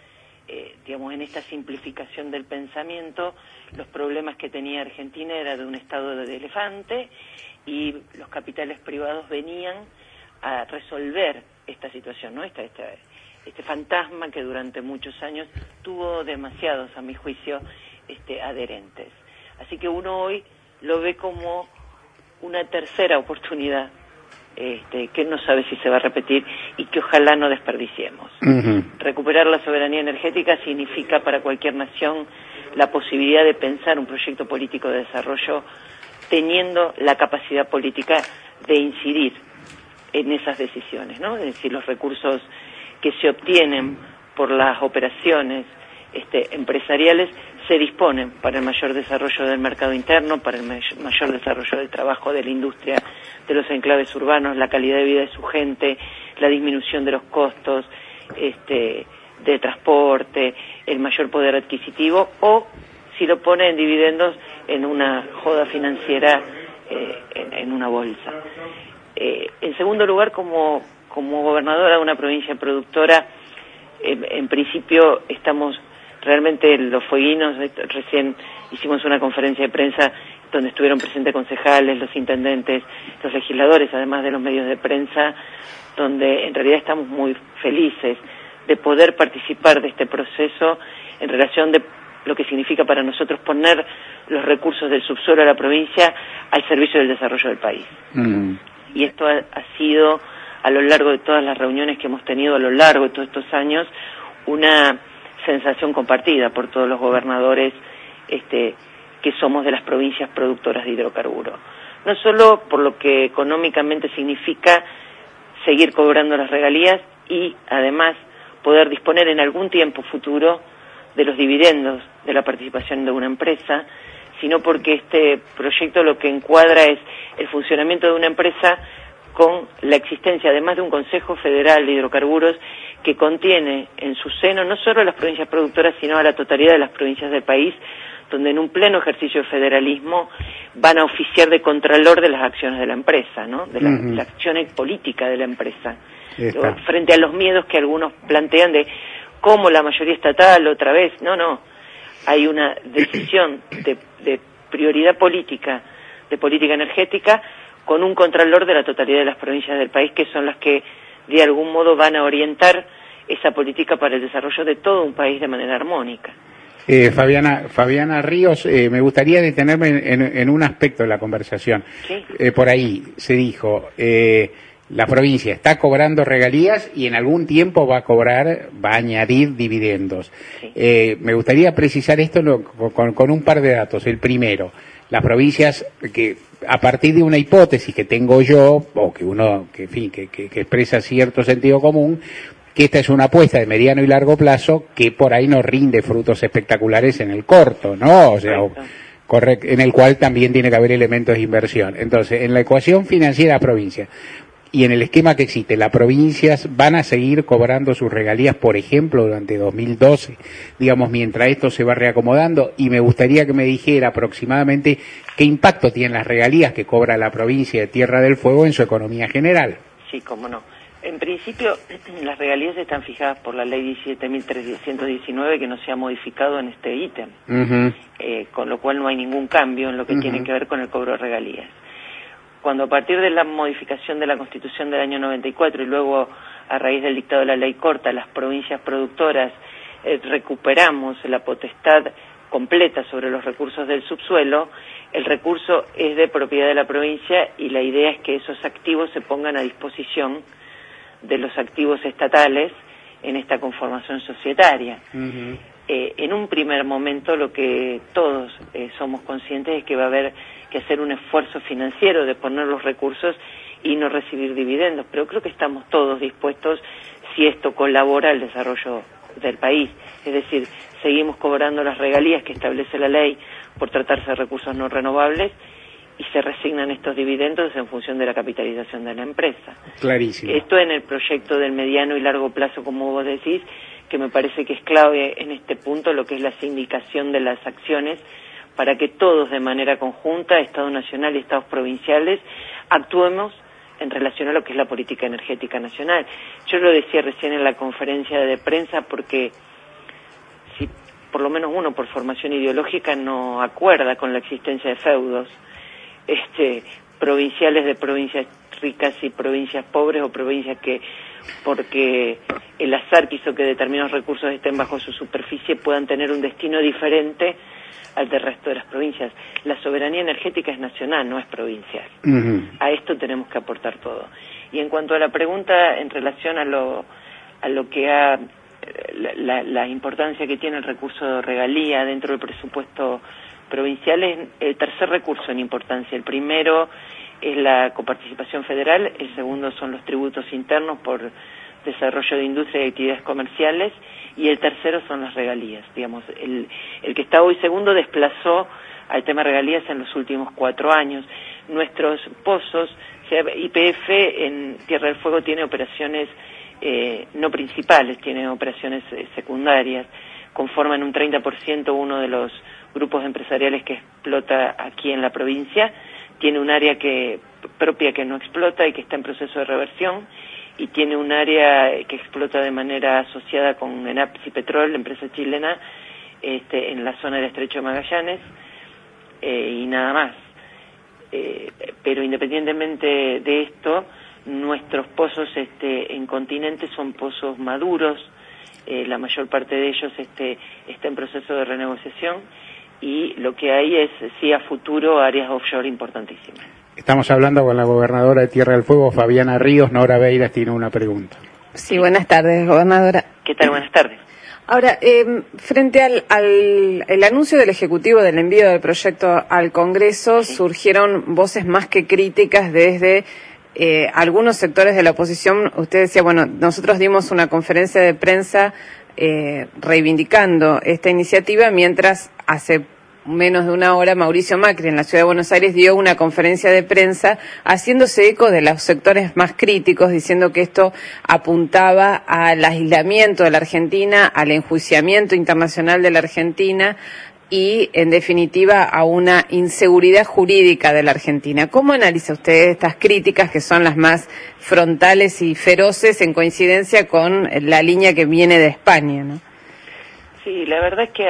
En esta simplificación del pensamiento, los problemas que tenía Argentina era de un estado de elefante y los capitales privados venían a resolver esta situación, ¿no? Este fantasma que durante muchos años tuvo demasiados, a mi juicio, adherentes. Así que uno hoy lo ve como una tercera oportunidad que no sabe si se va a repetir y que ojalá no desperdiciemos. Uh-huh. Recuperar la soberanía energética significa para cualquier nación la posibilidad de pensar un proyecto político de desarrollo teniendo la capacidad política de incidir en esas decisiones, ¿no? Es decir, los recursos que se obtienen por las operaciones empresariales se disponen para el mayor desarrollo del mercado interno, para el mayor desarrollo del trabajo de la industria, de los enclaves urbanos, la calidad de vida de su gente, la disminución de los costos de transporte, el mayor poder adquisitivo, o si lo pone en dividendos en una joda financiera, en una bolsa. En segundo lugar, como gobernadora de una provincia productora, en principio estamos realmente los fueguinos. Recién hicimos una conferencia de prensa donde estuvieron presentes concejales, los intendentes, los legisladores, además de los medios de prensa, donde en realidad estamos muy felices de poder participar de este proceso en relación de lo que significa para nosotros poner los recursos del subsuelo de la provincia al servicio del desarrollo del país. Uh-huh. Y esto ha sido, a lo largo de todas las reuniones que hemos tenido a lo largo de todos estos años, una sensación compartida por todos los gobernadores que somos de las provincias productoras de hidrocarburos. No solo por lo que económicamente significa seguir cobrando las regalías y además poder disponer en algún tiempo futuro de los dividendos de la participación de una empresa, sino porque este proyecto lo que encuadra es el funcionamiento de una empresa con la existencia, además de un Consejo Federal de Hidrocarburos, que contiene en su seno no solo a las provincias productoras, sino a la totalidad de las provincias del país, donde en un pleno ejercicio de federalismo van a oficiar de contralor de las acciones de la empresa, ¿no? De la acción política de la empresa. Frente a los miedos que algunos plantean de cómo la mayoría estatal otra vez, no. Hay una decisión de prioridad política, de política energética, con un contralor de la totalidad de las provincias del país, que son las que de algún modo van a orientar esa política para el desarrollo de todo un país de manera armónica. Fabiana Ríos, me gustaría detenerme en un aspecto de la conversación. ¿Sí? Por ahí se dijo, la provincia está cobrando regalías y en algún tiempo va a añadir dividendos. Sí. Me gustaría precisar esto con un par de datos. El primero, las provincias que a partir de una hipótesis que tengo yo, o que expresa cierto sentido común, que esta es una apuesta de mediano y largo plazo que por ahí nos rinde frutos espectaculares en el corto, ¿no? O sea, en el cual también tiene que haber elementos de inversión. Entonces, en la ecuación financiera de la provincia, y en el esquema que existe, las provincias van a seguir cobrando sus regalías, por ejemplo, durante 2012, digamos, mientras esto se va reacomodando, y me gustaría que me dijera aproximadamente qué impacto tienen las regalías que cobra la provincia de Tierra del Fuego en su economía general. Sí, cómo no. En principio, las regalías están fijadas por la ley 17.319, que no se ha modificado en este ítem, con lo cual no hay ningún cambio en lo que tiene que ver con el cobro de regalías. Cuando a partir de la modificación de la Constitución del año 94 y luego a raíz del dictado de la ley corta, las provincias productoras recuperamos la potestad completa sobre los recursos del subsuelo, el recurso es de propiedad de la provincia y la idea es que esos activos se pongan a disposición de los activos estatales en esta conformación societaria. En un primer momento lo que todos somos conscientes es que va a haber que hacer un esfuerzo financiero de poner los recursos y no recibir dividendos, pero creo que estamos todos dispuestos si esto colabora al desarrollo del país, es decir, seguimos cobrando las regalías que establece la ley por tratarse de recursos no renovables y se resignan estos dividendos en función de la capitalización de la empresa. Clarísimo. Esto en el proyecto del mediano y largo plazo, como vos decís, que me parece que es clave en este punto lo que es la sindicación de las acciones para que todos de manera conjunta, Estado Nacional y Estados provinciales, actuemos en relación a lo que es la política energética nacional. Yo lo decía recién en la conferencia de prensa porque si por lo menos uno por formación ideológica no acuerda con la existencia de feudos provinciales de provincias ricas y provincias pobres o provincias que porque el azar quiso que determinados recursos estén bajo su superficie puedan tener un destino diferente al del resto de las provincias. La soberanía energética es nacional, no es provincial. A esto tenemos que aportar todo. Y en cuanto a la pregunta en relación a lo que la importancia que tiene el recurso de regalía dentro del presupuesto provincial, es el tercer recurso en importancia. El primero es la coparticipación federal, el segundo son los tributos internos por desarrollo de industria y actividades comerciales, y el tercero son las regalías. Digamos, el que está hoy segundo desplazó al tema regalías en los últimos 4 años. Nuestros pozos, YPF en Tierra del Fuego tiene operaciones no principales, tiene operaciones secundarias, conforman un 30% uno de los grupos empresariales que explota aquí en la provincia, tiene un área propia que no explota y que está en proceso de reversión, y tiene un área que explota de manera asociada con ENAP Cipetrol, empresa chilena, en la zona del Estrecho de Magallanes, y nada más. Pero independientemente de esto, nuestros pozos en continente son pozos maduros, la mayor parte de ellos está en proceso de renegociación, y lo que hay es, sí, a futuro, áreas offshore importantísimas. Estamos hablando con la gobernadora de Tierra del Fuego, Fabiana Ríos. Nora Beiras tiene una pregunta. Sí, buenas tardes, gobernadora. ¿Qué tal? Buenas tardes. Ahora, frente al anuncio del Ejecutivo del envío del proyecto al Congreso, surgieron voces más que críticas desde algunos sectores de la oposición. Usted decía, bueno, nosotros dimos una conferencia de prensa reivindicando esta iniciativa, mientras hace menos de una hora Mauricio Macri en la Ciudad de Buenos Aires dio una conferencia de prensa haciéndose eco de los sectores más críticos, diciendo que esto apuntaba al aislamiento de la Argentina, al enjuiciamiento internacional de la Argentina y, en definitiva, a una inseguridad jurídica de la Argentina. ¿Cómo analiza usted estas críticas, que son las más frontales y feroces, en coincidencia con la línea que viene de España, ¿no? Sí, la verdad es que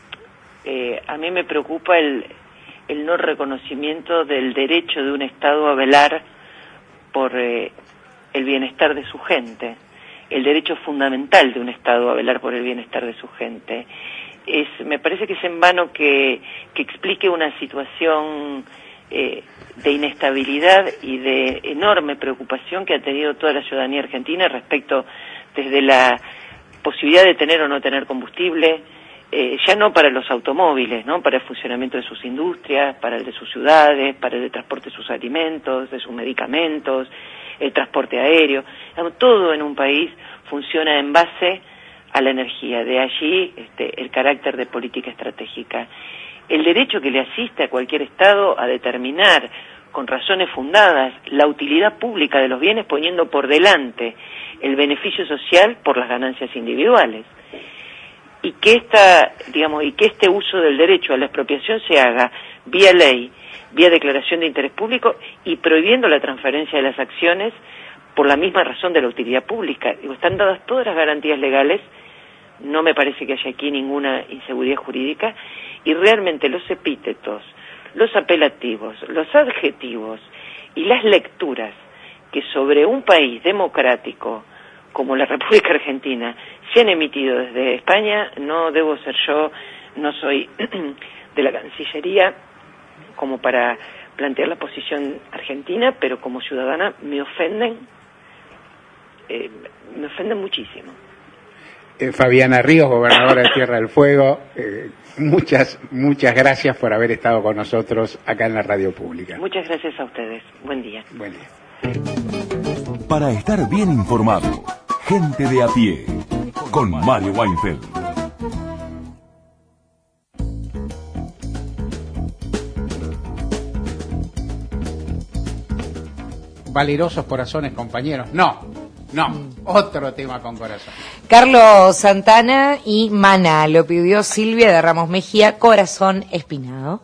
a mí me preocupa el no reconocimiento del derecho de un Estado a velar por el bienestar de su gente, el derecho fundamental de un Estado a velar por el bienestar de su gente. Me parece que es en vano que explique una situación de inestabilidad y de enorme preocupación que ha tenido toda la ciudadanía argentina respecto desde la posibilidad de tener o no tener combustible, ya no para los automóviles, ¿no? Para el funcionamiento de sus industrias, para el de sus ciudades, para el de transporte de sus alimentos, de sus medicamentos, el transporte aéreo. Todo en un país funciona en base a la energía, de allí el carácter de política estratégica. El derecho que le asiste a cualquier Estado a determinar con razones fundadas la utilidad pública de los bienes, poniendo por delante el beneficio social por las ganancias individuales. Y que este uso del derecho a la expropiación se haga vía ley, vía declaración de interés público y prohibiendo la transferencia de las acciones por la misma razón de la utilidad pública. Están dadas todas las garantías legales, no me parece que haya aquí ninguna inseguridad jurídica, y realmente los epítetos, los apelativos, los adjetivos y las lecturas que sobre un país democrático como la República Argentina se han emitido desde España, no debo ser yo, no soy de la Cancillería como para plantear la posición argentina, pero como ciudadana me ofenden muchísimo. Fabiana Ríos, gobernadora de Tierra del Fuego, muchas gracias por haber estado con nosotros acá en la radio pública. Muchas gracias a ustedes. Buen día. Buen día. Para estar bien informado, gente de a pie, con Mario Weinfeld. Valerosos corazones, compañeros. No, otro tema con corazón. Carlos Santana y Maná, lo pidió Silvia de Ramos Mejía, Corazón Espinado.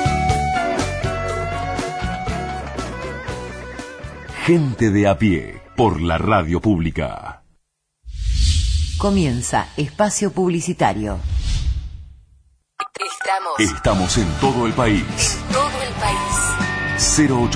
Gente de a pie, por la radio pública. Comienza Espacio Publicitario. Estamos en todo el país. En todo el país.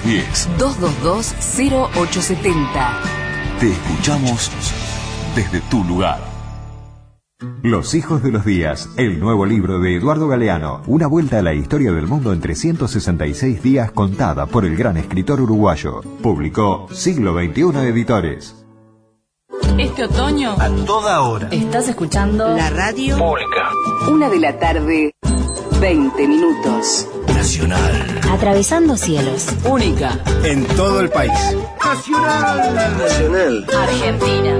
0810-222-0870. Te escuchamos desde tu lugar. Los hijos de los días, el nuevo libro de Eduardo Galeano, una vuelta a la historia del mundo en 366 días contada por el gran escritor uruguayo. Publicó Siglo XXI Editores. Este otoño, A toda hora. estás escuchando La radio Pública. 1:00 PM, 20 minutos. Nacional. Atravesando cielos. Única. En todo el país. Nacional. Nacional. Argentina.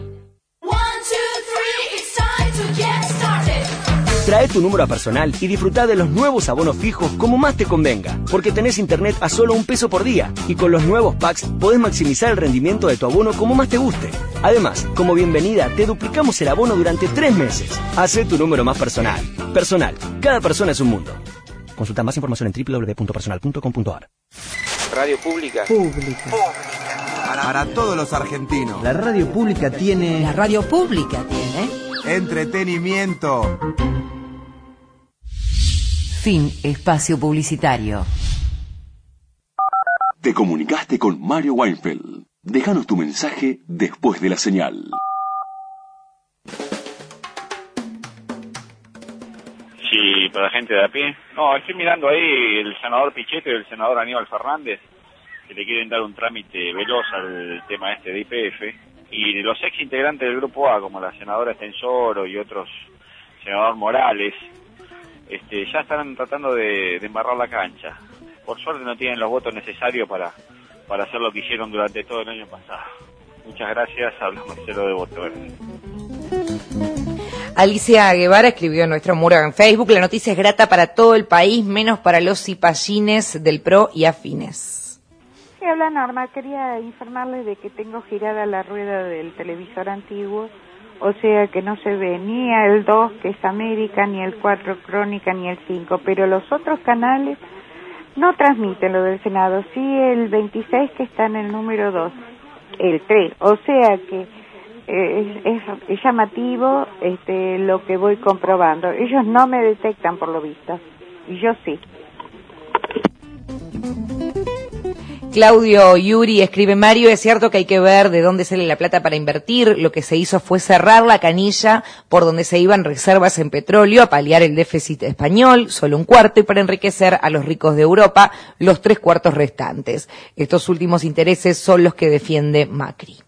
Trae tu número personal y disfruta de los nuevos abonos fijos como más te convenga, porque tenés internet a solo $1 por día y con los nuevos packs podés maximizar el rendimiento de tu abono como más te guste. Además, como bienvenida, te duplicamos el abono durante 3 meses. Hacé tu número más personal. Personal. Cada persona es un mundo. Consulta más información en www.personal.com.ar. Radio Pública. Para todos los argentinos. La radio pública tiene... La radio pública tiene... Entretenimiento. Fin Espacio Publicitario. Te comunicaste con Mario Weinfeld. Déjanos tu mensaje después de la señal. Sí, para la gente de a pie. No, estoy mirando ahí el senador Pichetto y el senador Aníbal Fernández, que le quieren dar un trámite veloz al tema este de YPF. Y los ex integrantes del Grupo A, como la senadora Estensoro y otros, senador Morales, ya están tratando de embarrar la cancha. Por suerte no tienen los votos necesarios para hacer lo que hicieron durante todo el año pasado. Muchas gracias, habla Marcelo de Voto Verde. Alicia Guevara escribió en nuestro muro en Facebook: la noticia es grata para todo el país, menos para los cipallines del PRO y afines. Sí, habla Norma. Quería informarles de que tengo girada la rueda del televisor antiguo, o sea que no se ve ni el 2, que es América, ni el 4, Crónica, ni el 5, pero los otros canales no transmiten lo del Senado, sí el 26, que está en el número 2, el 3, o sea que es llamativo lo que voy comprobando. Ellos no me detectan por lo visto, y yo sí. Claudio Yuri escribe: Mario, es cierto que hay que ver de dónde sale la plata para invertir. Lo que se hizo fue cerrar la canilla por donde se iban reservas en petróleo a paliar el déficit español, solo 1/4, y para enriquecer a los ricos de Europa los 3/4 restantes. Estos últimos intereses son los que defiende Macri.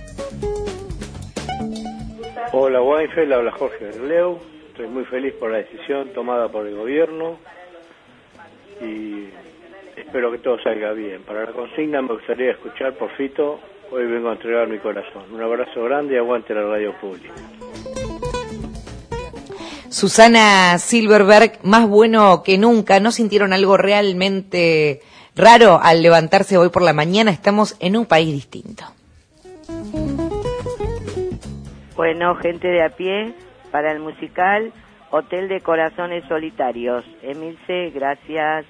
Hola Weinfeld, habla Jorge Berleu. Estoy muy feliz por la decisión tomada por el gobierno y espero que todo salga bien. Para la consigna me gustaría escuchar por Fito, hoy vengo a entregar mi corazón. Un abrazo grande y aguante la radio pública. Susana Silverberg: más bueno que nunca. ¿No sintieron algo realmente raro al levantarse hoy por la mañana? Estamos en un país distinto. Bueno, gente de a pie, para el musical Hotel de Corazones Solitarios. Emilce, gracias.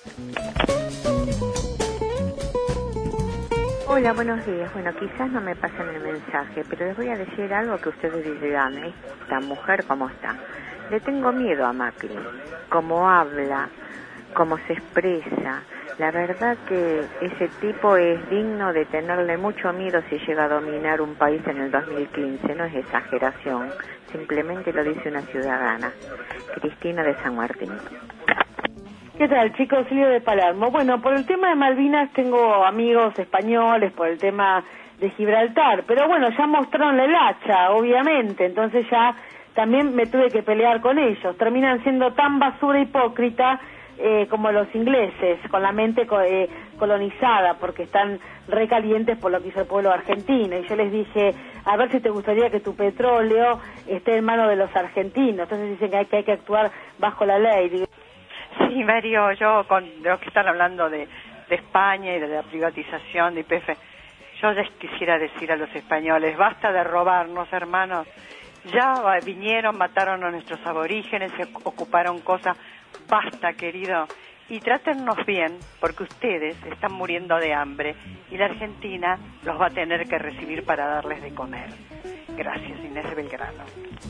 Hola, buenos días. Bueno, quizás no me pasen el mensaje, pero les voy a decir algo que ustedes dirán: esta mujer cómo está. Le tengo miedo a Macri, cómo habla, cómo se expresa. La verdad que ese tipo es digno de tenerle mucho miedo si llega a dominar un país en el 2015. No es exageración, simplemente lo dice una ciudadana. Cristina de San Martín. ¿Qué tal, chicos? Silvia de Palermo. Bueno, por el tema de Malvinas tengo amigos españoles, por el tema de Gibraltar, pero bueno, ya mostraron el hacha, obviamente, entonces ya también me tuve que pelear con ellos. Terminan siendo tan basura hipócrita como los ingleses, con la mente colonizada, porque están recalientes por lo que hizo el pueblo argentino. Y yo les dije, a ver si te gustaría que tu petróleo esté en manos de los argentinos. Entonces dicen que hay que actuar bajo la ley. Digo, sí, Mario, yo con los que están hablando de España y de la privatización de YPF, yo les quisiera decir a los españoles: basta de robarnos, hermanos. Ya vinieron, mataron a nuestros aborígenes, se ocuparon cosas. Basta, querido. y trátennos bien, porque ustedes están muriendo de hambre y la Argentina los va a tener que recibir para darles de comer. Gracias, Inés de Belgrano.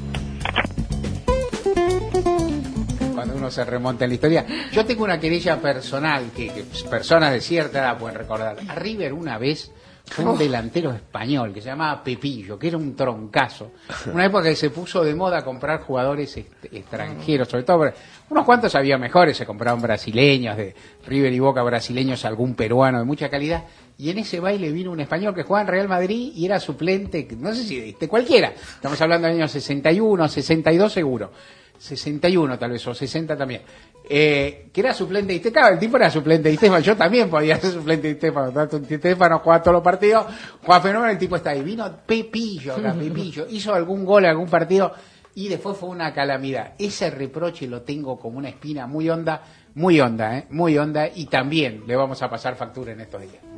Cuando uno se remonta en la historia. Yo tengo una querella personal que personas de cierta edad pueden recordar. A River una vez fue un delantero español que se llamaba Pepillo, que era un troncazo. Una época que se puso de moda comprar jugadores extranjeros, sobre todo unos cuantos había mejores, se compraban brasileños, de River y Boca brasileños, algún peruano de mucha calidad. Y en ese baile vino un español que jugaba en Real Madrid y era suplente, no sé si de cualquiera. Estamos hablando del año 61, 62 seguro. 61 tal vez, o 60 también, que era suplente de Stefano. El tipo era suplente de Stefano, yo también podía ser suplente de Stefano. Stefano jugaba todos los partidos, jugaba fenómeno, el tipo está ahí. Vino Pepillo acá, Pepillo, hizo algún gol en algún partido y después fue una calamidad. Ese reproche lo tengo como una espina muy honda, muy honda, y también le vamos a pasar factura en estos días.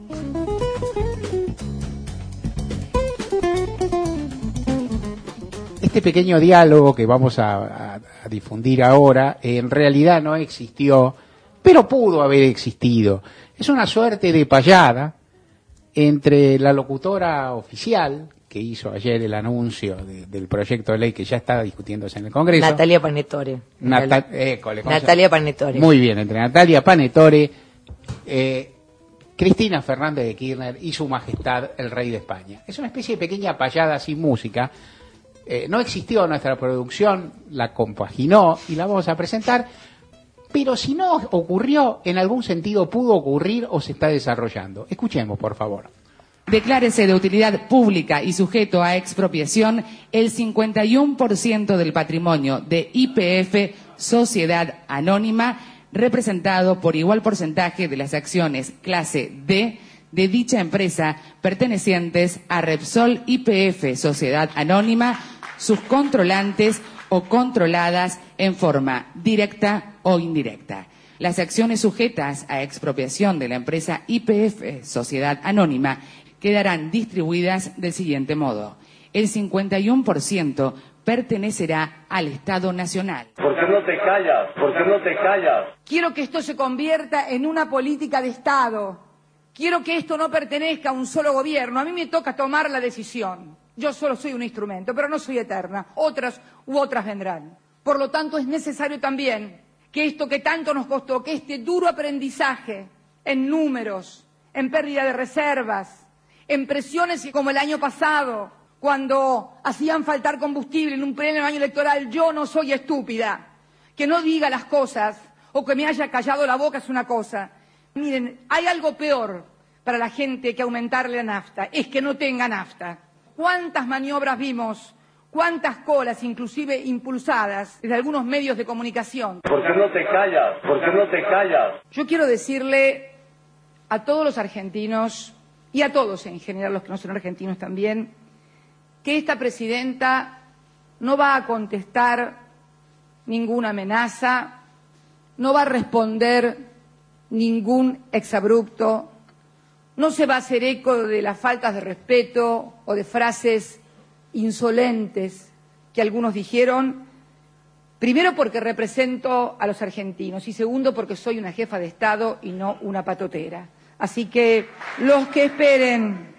Este pequeño diálogo que vamos a difundir ahora en realidad no existió, pero pudo haber existido. Es una suerte de payada entre la locutora oficial que hizo ayer el anuncio del proyecto de ley que ya está discutiéndose en el Congreso. Natalia Panetore. Natalia Panetore. Muy bien, entre Natalia Panetore, Cristina Fernández de Kirchner y Su Majestad el Rey de España. Es una especie de pequeña payada sin música. No existió nuestra producción, la compaginó y la vamos a presentar, pero si no ocurrió, en algún sentido pudo ocurrir o se está desarrollando. Escuchemos, por favor. Declárese de utilidad pública y sujeto a expropiación el 51% del patrimonio de YPF Sociedad Anónima, representado por igual porcentaje de las acciones clase D de dicha empresa pertenecientes a Repsol YPF Sociedad Anónima, sus controlantes o controladas en forma directa o indirecta. Las acciones sujetas a expropiación de la empresa YPF Sociedad Anónima quedarán distribuidas del siguiente modo. El 51% pertenecerá al Estado Nacional. ¿Por qué no te callas? ¿Por qué no te callas? Quiero que esto se convierta en una política de Estado. Quiero que esto no pertenezca a un solo gobierno. A mí me toca tomar la decisión. Yo solo soy un instrumento, pero no soy eterna. Otras vendrán. Por lo tanto, es necesario también que esto que tanto nos costó, que este duro aprendizaje en números, en pérdida de reservas, en presiones como el año pasado, cuando hacían faltar combustible en un pleno año electoral, yo no soy estúpida. Que no diga las cosas o que me haya callado la boca es una cosa. Miren, hay algo peor para la gente que aumentarle la nafta, es que no tenga nafta. ¿Cuántas maniobras vimos? ¿Cuántas colas, inclusive impulsadas desde algunos medios de comunicación? ¿Por qué no te callas? ¿Por qué no te callas? Yo quiero decirle a todos los argentinos, y a todos en general, los que no son argentinos también, que esta presidenta no va a contestar ninguna amenaza, no va a responder ningún exabrupto, no se va a hacer eco de las faltas de respeto o de frases insolentes que algunos dijeron, primero porque represento a los argentinos y segundo porque soy una jefa de Estado y no una patotera. Así que los que esperen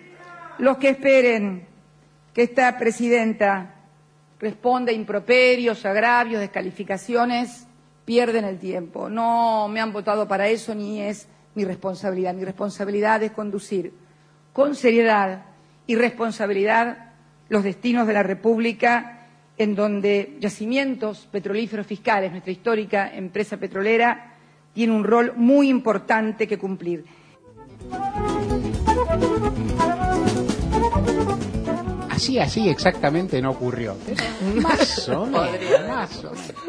que esta presidenta responda a improperios, agravios, descalificaciones, pierden el tiempo. No me han votado para eso ni es mi responsabilidad. Mi responsabilidad es conducir con seriedad y responsabilidad los destinos de la República, en donde Yacimientos Petrolíferos Fiscales, nuestra histórica empresa petrolera, tiene un rol muy importante que cumplir. Así exactamente no ocurrió. Más o menos.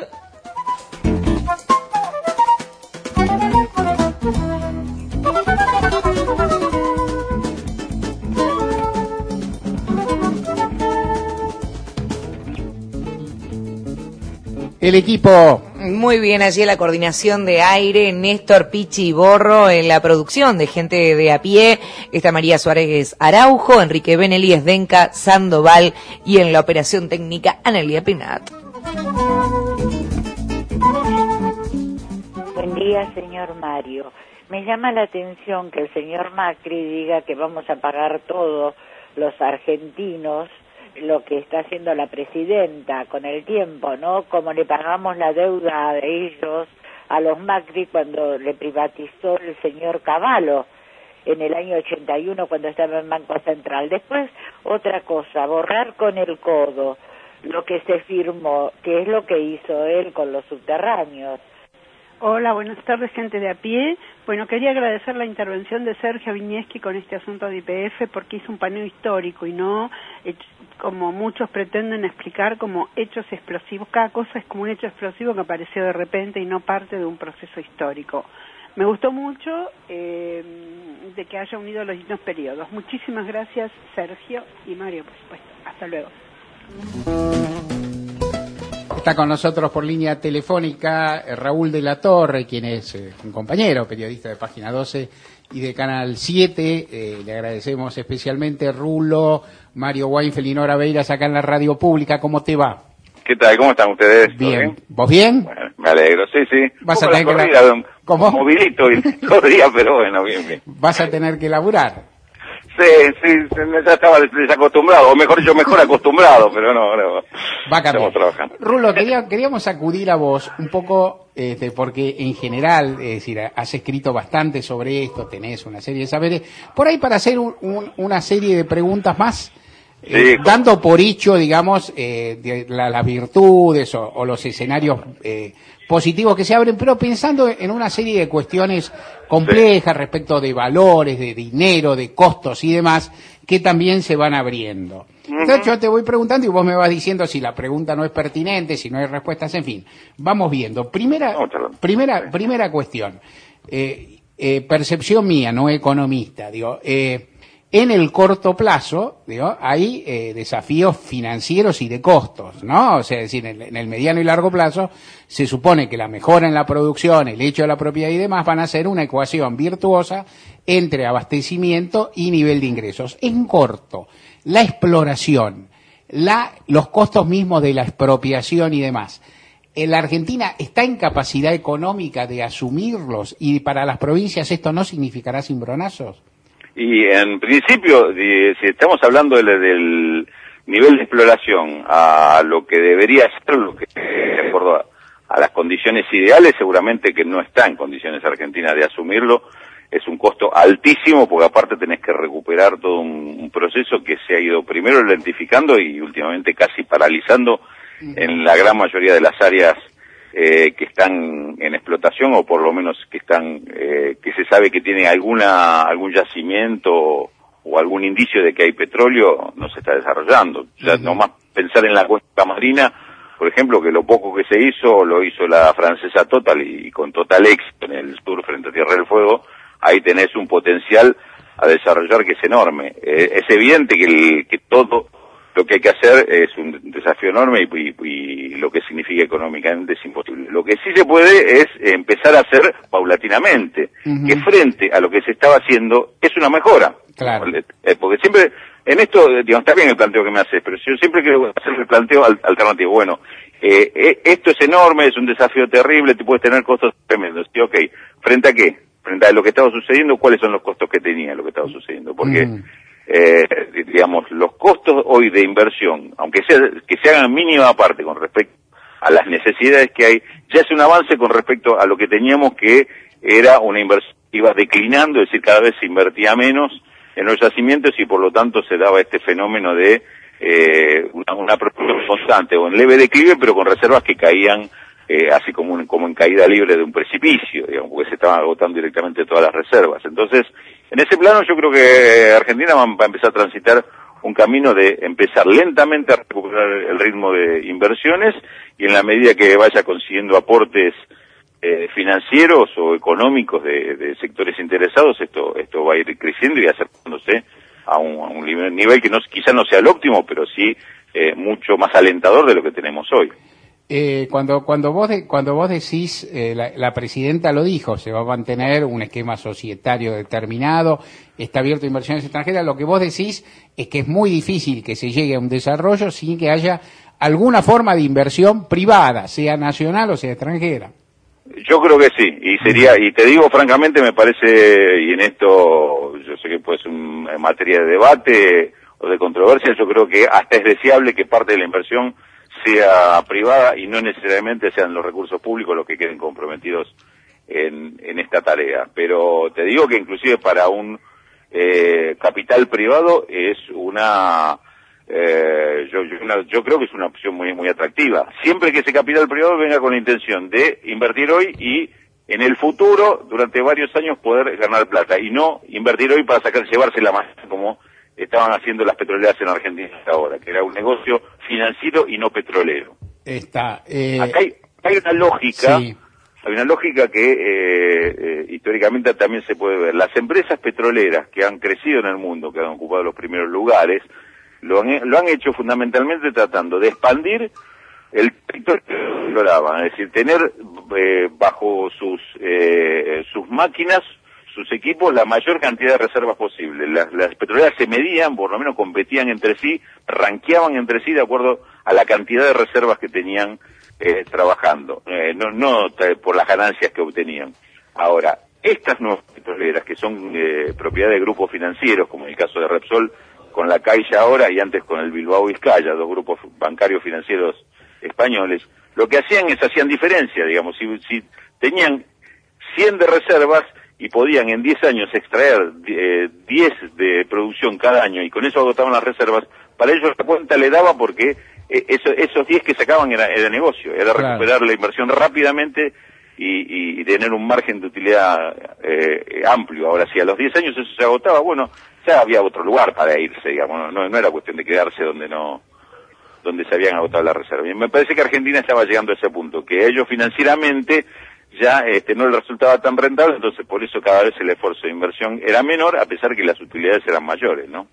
El equipo. Muy bien, allí en la coordinación de aire, Néstor Pichi y Borro, en la producción de gente de a pie, está María Suárez Araujo, Enrique Benelli, Esdenca, Sandoval, y en la operación técnica, Analia Pinat. Buen día. día, señor Mario. Me llama la atención que el señor Macri diga que vamos a pagar todos los argentinos lo que está haciendo la presidenta con el tiempo, ¿no? Como le pagamos la deuda de ellos a los Macri cuando le privatizó el señor Cavallo en el año 81 cuando estaba en Banco Central. Después, otra cosa, borrar con el codo lo que se firmó, que es lo que hizo él con los subterráneos. Hola, buenas tardes, gente de a pie. Bueno, quería agradecer la intervención de Sergio Viñeski con este asunto de YPF porque hizo un paneo histórico y no, como muchos pretenden explicar, como hechos explosivos. Cada cosa es como un hecho explosivo que apareció de repente y no parte de un proceso histórico. Me gustó mucho de que haya unido los distintos periodos. Muchísimas gracias, Sergio y Mario, por supuesto. Hasta luego. Está con nosotros por línea telefónica Raúl de la Torre, quien es un compañero, periodista de Página 12 y de Canal 7. Le agradecemos especialmente, Rulo, Mario Weinfeld y Nora Beiras acá en la radio pública. ¿Cómo te va? ¿Qué tal? ¿Cómo están ustedes? Bien. ¿Vos bien? Bueno, me alegro, sí. Vas a tener que ¿Cómo? Movilito y corría, pero bueno, bien. Vas a tener que laburar. Sí, ya estaba desacostumbrado, o mejor acostumbrado, pero no. Va a cambiar. Estamos trabajando. Rulo, queríamos acudir a vos un poco, porque en general, es decir, has escrito bastante sobre esto, tenés una serie de saberes, por ahí para hacer una serie de preguntas más, dando por hecho, digamos, de las virtudes o los escenarios positivos que se abren, pero pensando en una serie de cuestiones complejas respecto de valores, de dinero, de costos y demás, que también se van abriendo. Entonces yo te voy preguntando y vos me vas diciendo si la pregunta no es pertinente, si no hay respuestas, en fin. Vamos viendo. Primera cuestión. Percepción mía, no economista, digo, en el corto plazo, hay desafíos financieros y de costos, ¿no? O sea, es decir, en el mediano y largo plazo se supone que la mejora en la producción, el hecho de la propiedad y demás van a ser una ecuación virtuosa entre abastecimiento y nivel de ingresos. En corto, la exploración, los costos mismos de la expropiación y demás. ¿La Argentina está en capacidad económica de asumirlos y para las provincias esto no significará cimbronazos? Y en principio, si estamos hablando del nivel de exploración a lo que debería ser, lo que de acuerdo a las condiciones ideales, seguramente que no está en condiciones Argentina de asumirlo. Es un costo altísimo porque aparte tenés que recuperar todo un proceso que se ha ido primero lentificando y últimamente casi paralizando en la gran mayoría de las áreas que están en explotación o por lo menos que se sabe que tiene algún yacimiento o algún indicio de que hay petróleo, no se está desarrollando. O sea, nomás pensar en la cuenca marina, por ejemplo, que lo poco que se hizo, lo hizo la francesa Total y con total éxito en el sur frente a Tierra del Fuego, ahí tenés un potencial a desarrollar que es enorme. Es evidente que todo lo que hay que hacer es un desafío enorme y lo que significa económicamente es imposible. Lo que sí se puede es empezar a hacer paulatinamente, que frente a lo que se estaba haciendo es una mejora. Claro. Porque siempre, en esto, digamos, está bien el planteo que me haces, pero yo siempre quiero hacer el planteo alternativo. Bueno, esto es enorme, es un desafío terrible, te puedes tener costos tremendos. Sí, ok, ¿frente a qué? Frente a lo que estaba sucediendo, ¿cuáles son los costos que tenía lo que estaba sucediendo? Porque digamos, los costos hoy de inversión, aunque que se hagan mínima parte con respecto a las necesidades que hay, ya es un avance con respecto a lo que teníamos, que era una inversión que iba declinando, es decir, cada vez se invertía menos en los yacimientos y por lo tanto se daba este fenómeno de una producción constante o en leve declive, pero con reservas que caían así como en caída libre de un precipicio, digamos, porque se estaban agotando directamente todas las reservas. Entonces, en ese plano yo creo que Argentina va a empezar a transitar un camino de empezar lentamente a recuperar el ritmo de inversiones y en la medida que vaya consiguiendo aportes financieros o económicos de sectores interesados, esto va a ir creciendo y acercándose a un nivel que quizá no sea el óptimo, pero sí mucho más alentador de lo que tenemos hoy. Cuando vos decís, la presidenta lo dijo, se va a mantener un esquema societario determinado, está abierto a inversiones extranjeras, lo que vos decís es que es muy difícil que se llegue a un desarrollo sin que haya alguna forma de inversión privada, sea nacional o sea extranjera. Yo creo que sí, y sería, y te digo francamente, me parece, y en esto yo sé que puede ser en materia de debate o de controversia, yo creo que hasta es deseable que parte de la inversión sea privada y no necesariamente sean los recursos públicos los que queden comprometidos en esta tarea. Pero te digo que inclusive para un capital privado es yo creo que es una opción muy atractiva, siempre que ese capital privado venga con la intención de invertir hoy y en el futuro, durante varios años, poder ganar plata, y no invertir hoy para llevarse la masa como estaban haciendo las petroleras en Argentina hasta ahora, que era un negocio financiero y no petrolero. Acá hay una lógica, sí. Hay una lógica que históricamente también se puede ver. Las empresas petroleras que han crecido en el mundo, que han ocupado los primeros lugares, lo han hecho fundamentalmente tratando de expandir el territorio que exploraban, es decir, tener bajo sus máquinas, sus equipos, la mayor cantidad de reservas posible. Las petroleras se medían, por lo menos competían entre sí, ranqueaban entre sí de acuerdo a la cantidad de reservas que tenían trabajando, no por las ganancias que obtenían. Ahora, estas nuevas petroleras, que son propiedad de grupos financieros, como en el caso de Repsol, con la Caixa ahora y antes con el Bilbao Vizcaya, dos grupos bancarios financieros españoles, lo que hacían diferencia, digamos, si tenían 100 de reservas y podían en 10 años extraer 10 de producción cada año y con eso agotaban las reservas, para ellos la cuenta le daba porque esos 10 que sacaban era negocio, era recuperar la inversión rápidamente y tener un margen de utilidad amplio. Ahora, si a los 10 años eso se agotaba, bueno, ya había otro lugar para irse, digamos, no era cuestión de quedarse donde se habían agotado las reservas. Y me parece que Argentina estaba llegando a ese punto, que ellos financieramente ya no les resultaba tan rentable, entonces por eso cada vez el esfuerzo de inversión era menor, a pesar que las utilidades eran mayores, ¿no?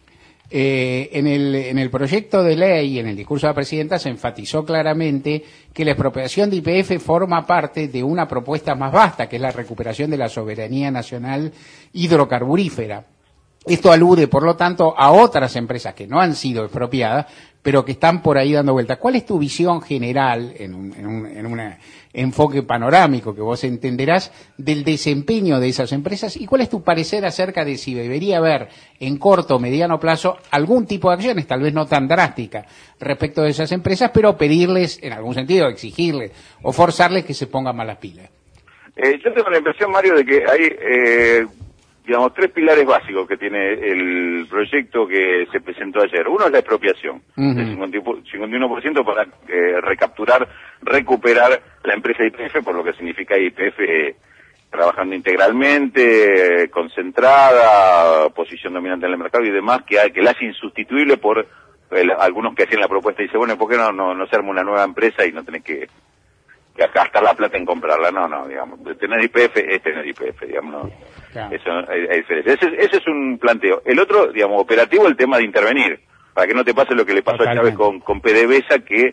En el proyecto de ley, en el discurso de la presidenta, se enfatizó claramente que la expropiación de YPF forma parte de una propuesta más vasta, que es la recuperación de la soberanía nacional hidrocarburífera. Esto alude, por lo tanto, a otras empresas que no han sido expropiadas, pero que están por ahí dando vueltas. ¿Cuál es tu visión general, en un enfoque panorámico que vos entenderás, del desempeño de esas empresas? ¿Y cuál es tu parecer acerca de si debería haber, en corto o mediano plazo, algún tipo de acciones, tal vez no tan drásticas, respecto de esas empresas, pero pedirles, en algún sentido, exigirles o forzarles que se pongan más las pilas? Yo tengo la impresión, Mario, de que hay digamos, 3 pilares básicos que tiene el proyecto que se presentó ayer. Uno es la expropiación, del 51% para recuperar la empresa YPF, por lo que significa YPF trabajando integralmente, concentrada, posición dominante en el mercado y demás, que la hace insustituible por algunos que hacían la propuesta y dicen, bueno, ¿por qué no se arma una nueva empresa y no tenés que gastar la plata en comprarla? No, digamos, tener YPF es tener YPF, digamos, no. Claro. Eso hay diferencia. Ese es un planteo. El otro, digamos, operativo, el tema de intervenir, para que no te pase lo que le pasó a Chávez con PDVSA, que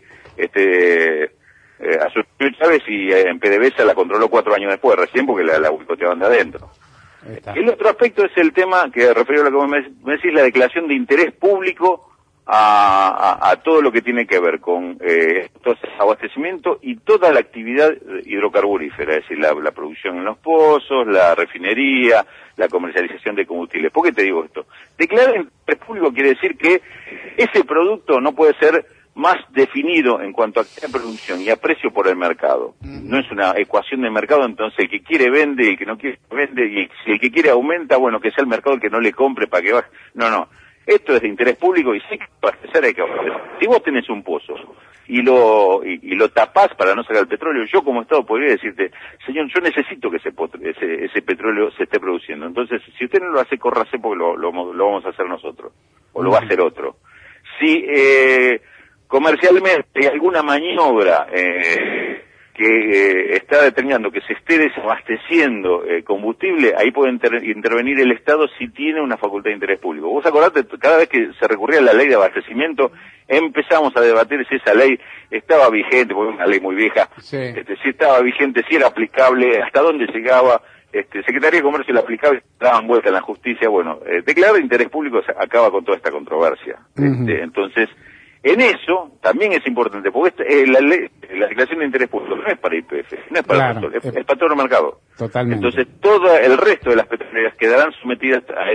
asumió Chávez y en PDVSA la controló 4 años después, recién, porque la boicoteaban de adentro. El otro aspecto es el tema que refiero a lo que me decís, la declaración de interés público a todo lo que tiene que ver con abastecimiento y toda la actividad hidrocarburífera, es decir, la producción en los pozos, la refinería, la comercialización de combustibles. ¿Por qué te digo esto? Declarar interés público quiere decir que ese producto no puede ser más definido en cuanto a actividad de producción y a precio por el mercado. No es una ecuación de mercado, entonces el que quiere vende, el que no quiere vende, y si el que quiere aumenta, bueno, que sea el mercado el que no le compre para que baje. No. Esto es de interés público y si hay que abastecer, hay que abastecer. Si vos tenés un pozo y lo tapás para no sacar el petróleo, yo como Estado podría decirte, señor, yo necesito que ese petróleo se esté produciendo. Entonces, si usted no lo hace, córrase porque lo vamos a hacer nosotros, o lo va a hacer otro. Si comercialmente hay alguna maniobra que está determinando que se esté desabasteciendo combustible, ahí puede intervenir el Estado si tiene una facultad de interés público. Vos acordate, cada vez que se recurría a la ley de abastecimiento, empezamos a debatir si esa ley estaba vigente, porque es una ley muy vieja, si estaba vigente, si era aplicable, hasta dónde llegaba, Secretaría de Comercio la aplicaba y daban vuelta en la justicia. Bueno, declarar de interés público acaba con toda esta controversia. Entonces, En eso también es importante, porque la declaración de interés público no es para YPF, no es para Repsol, es para todo el mercado. Totalmente. Entonces todo el resto de las petroleras quedarán sometidas a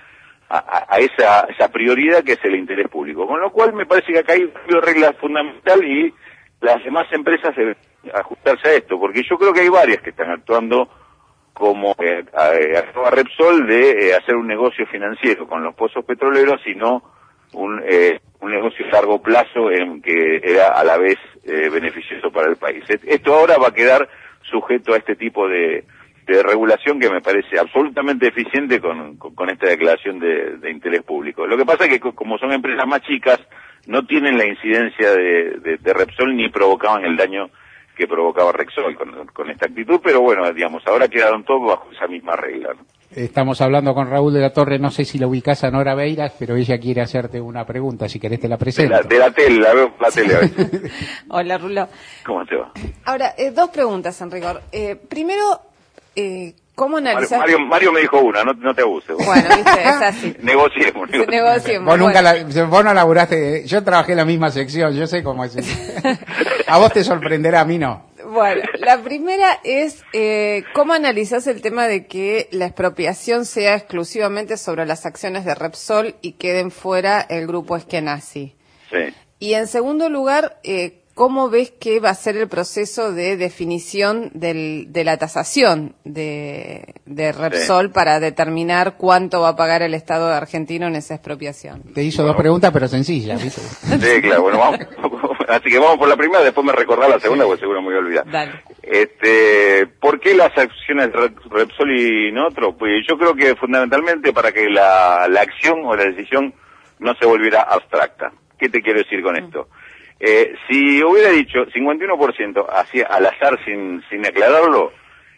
esa prioridad que es el interés público. Con lo cual me parece que acá hay una regla fundamental y las demás empresas deben ajustarse a esto, porque yo creo que hay varias que están actuando como actúa Repsol de hacer un negocio financiero con los pozos petroleros y no un negocio a largo plazo en que era a la vez beneficioso para el país. Esto ahora va a quedar sujeto a este tipo de regulación que me parece absolutamente eficiente con esta declaración de interés público. Lo que pasa es que como son empresas más chicas, no tienen la incidencia de Repsol ni provocaban el daño que provocaba Repsol con esta actitud, pero bueno, digamos, ahora quedaron todos bajo esa misma regla, ¿no? Estamos hablando con Raúl de la Torre, no sé si la ubicás a Nora Beiras, pero ella quiere hacerte una pregunta, si querés te la presento. De la tele, la veo por la tele hoy. Hola, Rulo. ¿Cómo te va? Ahora, dos preguntas en rigor. Primero, ¿cómo analizás? Mario me dijo una, no te abuses. Bueno, viste, es así. Negociemos. Negociemos. Vos no laburaste, yo trabajé en la misma sección, yo sé cómo es eso. A vos te sorprenderá, a mí no. Bueno, la primera es, ¿cómo analizás el tema de que la expropiación sea exclusivamente sobre las acciones de Repsol y queden fuera el grupo Eskenazi? Sí. Y en segundo lugar, ¿cómo ves que va a ser el proceso de definición de la tasación de Repsol para determinar cuánto va a pagar el Estado argentino en esa expropiación? Te hizo dos preguntas, pero sencillas, ¿viste? Sí, claro, bueno, vamos. Así que vamos por la primera, después me recordás la segunda, porque seguro me voy a olvidar. Dale. ¿Por qué las acciones de Repsol y no otro? Pues yo creo que fundamentalmente para que la acción o la decisión no se volviera abstracta. ¿Qué te quiero decir con esto? Si hubiera dicho 51% así al azar sin aclararlo,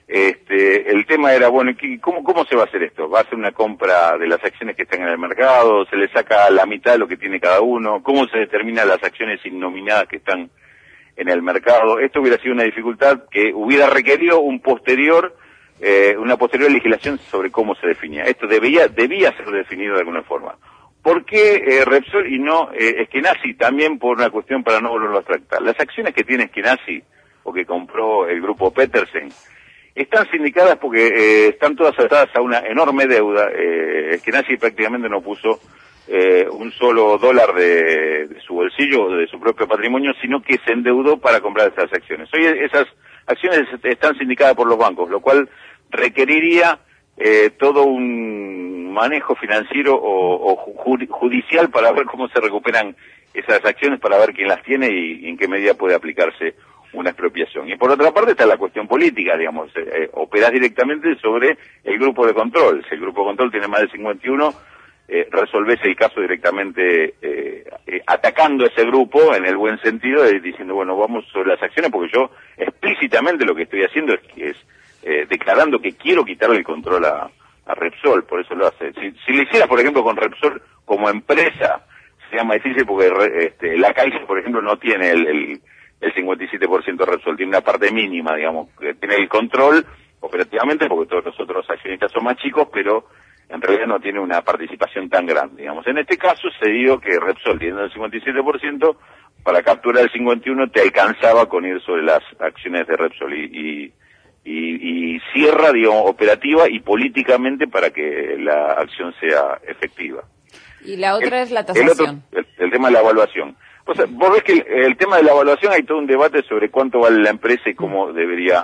el tema era, bueno, ¿cómo se va a hacer esto? ¿Va a ser una compra de las acciones que están en el mercado? ¿Se le saca la mitad de lo que tiene cada uno? ¿Cómo se determinan las acciones innominadas que están en el mercado? Esto hubiera sido una dificultad que hubiera requerido una posterior legislación sobre cómo se definía. Esto debía ser definido de alguna forma. ¿Por qué Repsol y no Eskenazi? También por una cuestión para no volverlo a abstractar. Las acciones que tiene Eskenazi o que compró el grupo Petersen están sindicadas porque están todas atadas a una enorme deuda. Eskenazi prácticamente no puso un solo dólar de su bolsillo o de su propio patrimonio, sino que se endeudó para comprar esas acciones. Hoy esas acciones están sindicadas por los bancos, lo cual requeriría todo un manejo financiero o judicial para ver cómo se recuperan esas acciones, para ver quién las tiene y en qué medida puede aplicarse una expropiación. Y por otra parte está la cuestión política, digamos, operás directamente sobre el grupo de control. Si el grupo de control tiene más de 51, resolvés el caso directamente atacando a ese grupo en el buen sentido, diciendo, bueno, vamos sobre las acciones, porque yo explícitamente lo que estoy haciendo es declarando que quiero quitarle el control a Repsol, por eso lo hace. Si lo hiciera, por ejemplo, con Repsol como empresa, sería más difícil porque la Caixa, por ejemplo, no tiene el 57% de Repsol, tiene una parte mínima, digamos, que tiene el control operativamente, porque todos los otros accionistas son más chicos, pero en realidad no tiene una participación tan grande, digamos. En este caso se dio que Repsol, teniendo el 57%, para capturar el 51% te alcanzaba con ir sobre las acciones de Repsol y cierra, digamos, operativa y políticamente para que la acción sea efectiva. Y la otra es la tasación. El tema de la evaluación. O sea, vos ves que el tema de la evaluación hay todo un debate sobre cuánto vale la empresa y cómo debería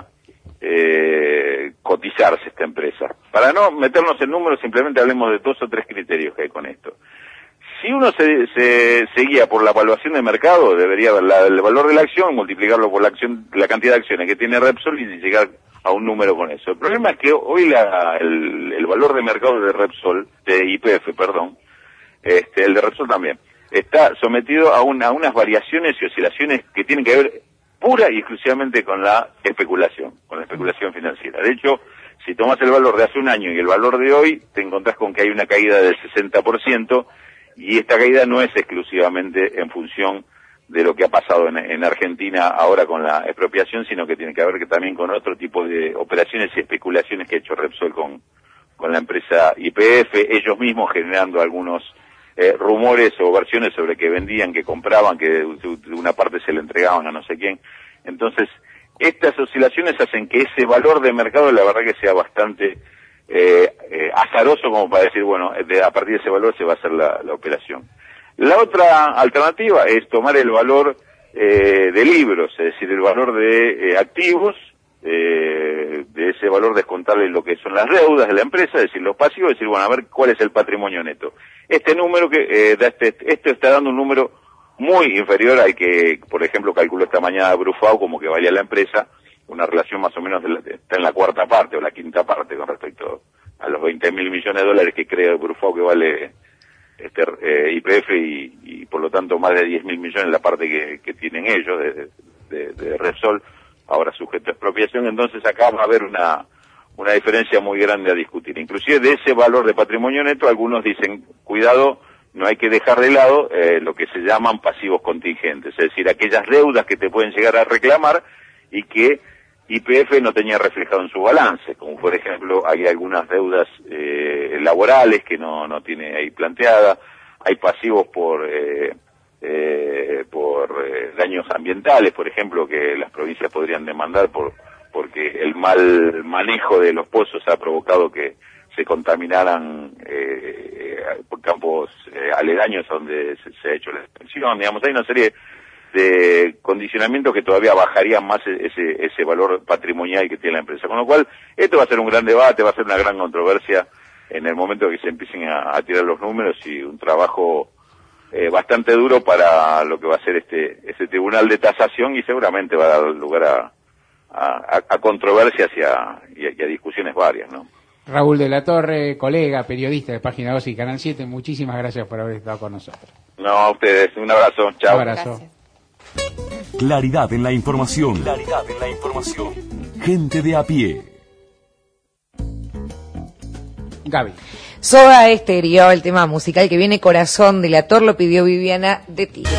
cotizarse esta empresa. Para no meternos en números, simplemente hablemos de 2 o 3 criterios que hay con esto. Si uno se guía por la evaluación de mercado, debería ver el valor de la acción, multiplicarlo por la cantidad de acciones que tiene Repsol y llegar a un número con eso. El problema es que hoy el valor de mercado de Repsol, de YPF, perdón, el de Repsol también, está sometido a unas variaciones y oscilaciones que tienen que ver pura y exclusivamente con la especulación financiera. De hecho, si tomas el valor de hace un año y el valor de hoy, te encontrás con que hay una caída del 60%, y esta caída no es exclusivamente en función de lo que ha pasado en Argentina ahora con la expropiación, sino que tiene que ver también con otro tipo de operaciones y especulaciones que ha hecho Repsol con la empresa YPF, ellos mismos generando algunos rumores o versiones sobre que vendían, que compraban, que de una parte se le entregaban a no sé quién. Entonces, estas oscilaciones hacen que ese valor de mercado, la verdad que sea bastante azaroso como para decir, bueno, a partir de ese valor se va a hacer la operación. La otra alternativa es tomar el valor de libros, es decir, el valor de activos, de ese valor descontarle lo que son las deudas de la empresa, es decir, los pasivos, decir, bueno, a ver cuál es el patrimonio neto. Este número que esto está dando un número muy inferior al que, por ejemplo, calculó esta mañana Brufau como que valía la empresa, una relación más o menos está en la cuarta parte o la quinta parte con respecto a los 20.000 millones de dólares que cree Brufau que vale YPF y por lo tanto más de 10.000 millones la parte que tienen ellos de Repsol, ahora sujeto a expropiación. Entonces acá va a haber una diferencia muy grande a discutir. Inclusive de ese valor de patrimonio neto, algunos dicen, cuidado, no hay que dejar de lado lo que se llaman pasivos contingentes, es decir, aquellas deudas que te pueden llegar a reclamar y que YPF no tenía reflejado en su balance, como por ejemplo hay algunas deudas laborales que no tiene ahí planteada, hay pasivos por daños ambientales, por ejemplo, que las provincias podrían demandar porque el mal manejo de los pozos ha provocado que se contaminaran campos aledaños donde se ha hecho la extracción. Digamos, hay una serie de condicionamientos que todavía bajarían más ese valor patrimonial que tiene la empresa. Con lo cual, esto va a ser un gran debate, va a ser una gran controversia en el momento que se empiecen a tirar los números y un trabajo bastante duro para lo que va a ser este tribunal de tasación y seguramente va a dar lugar a controversias y a discusiones varias, ¿no? Raúl de la Torre, colega, periodista de Página 12 y Canal 7, muchísimas gracias por haber estado con nosotros. No, a ustedes, un abrazo, chao. Un abrazo. Gracias. Claridad en la información. Claridad en la información. Gente de a pie. Gaby. Soda Estéreo, el tema musical que viene, Corazón Delator, lo pidió Viviana de Tigre.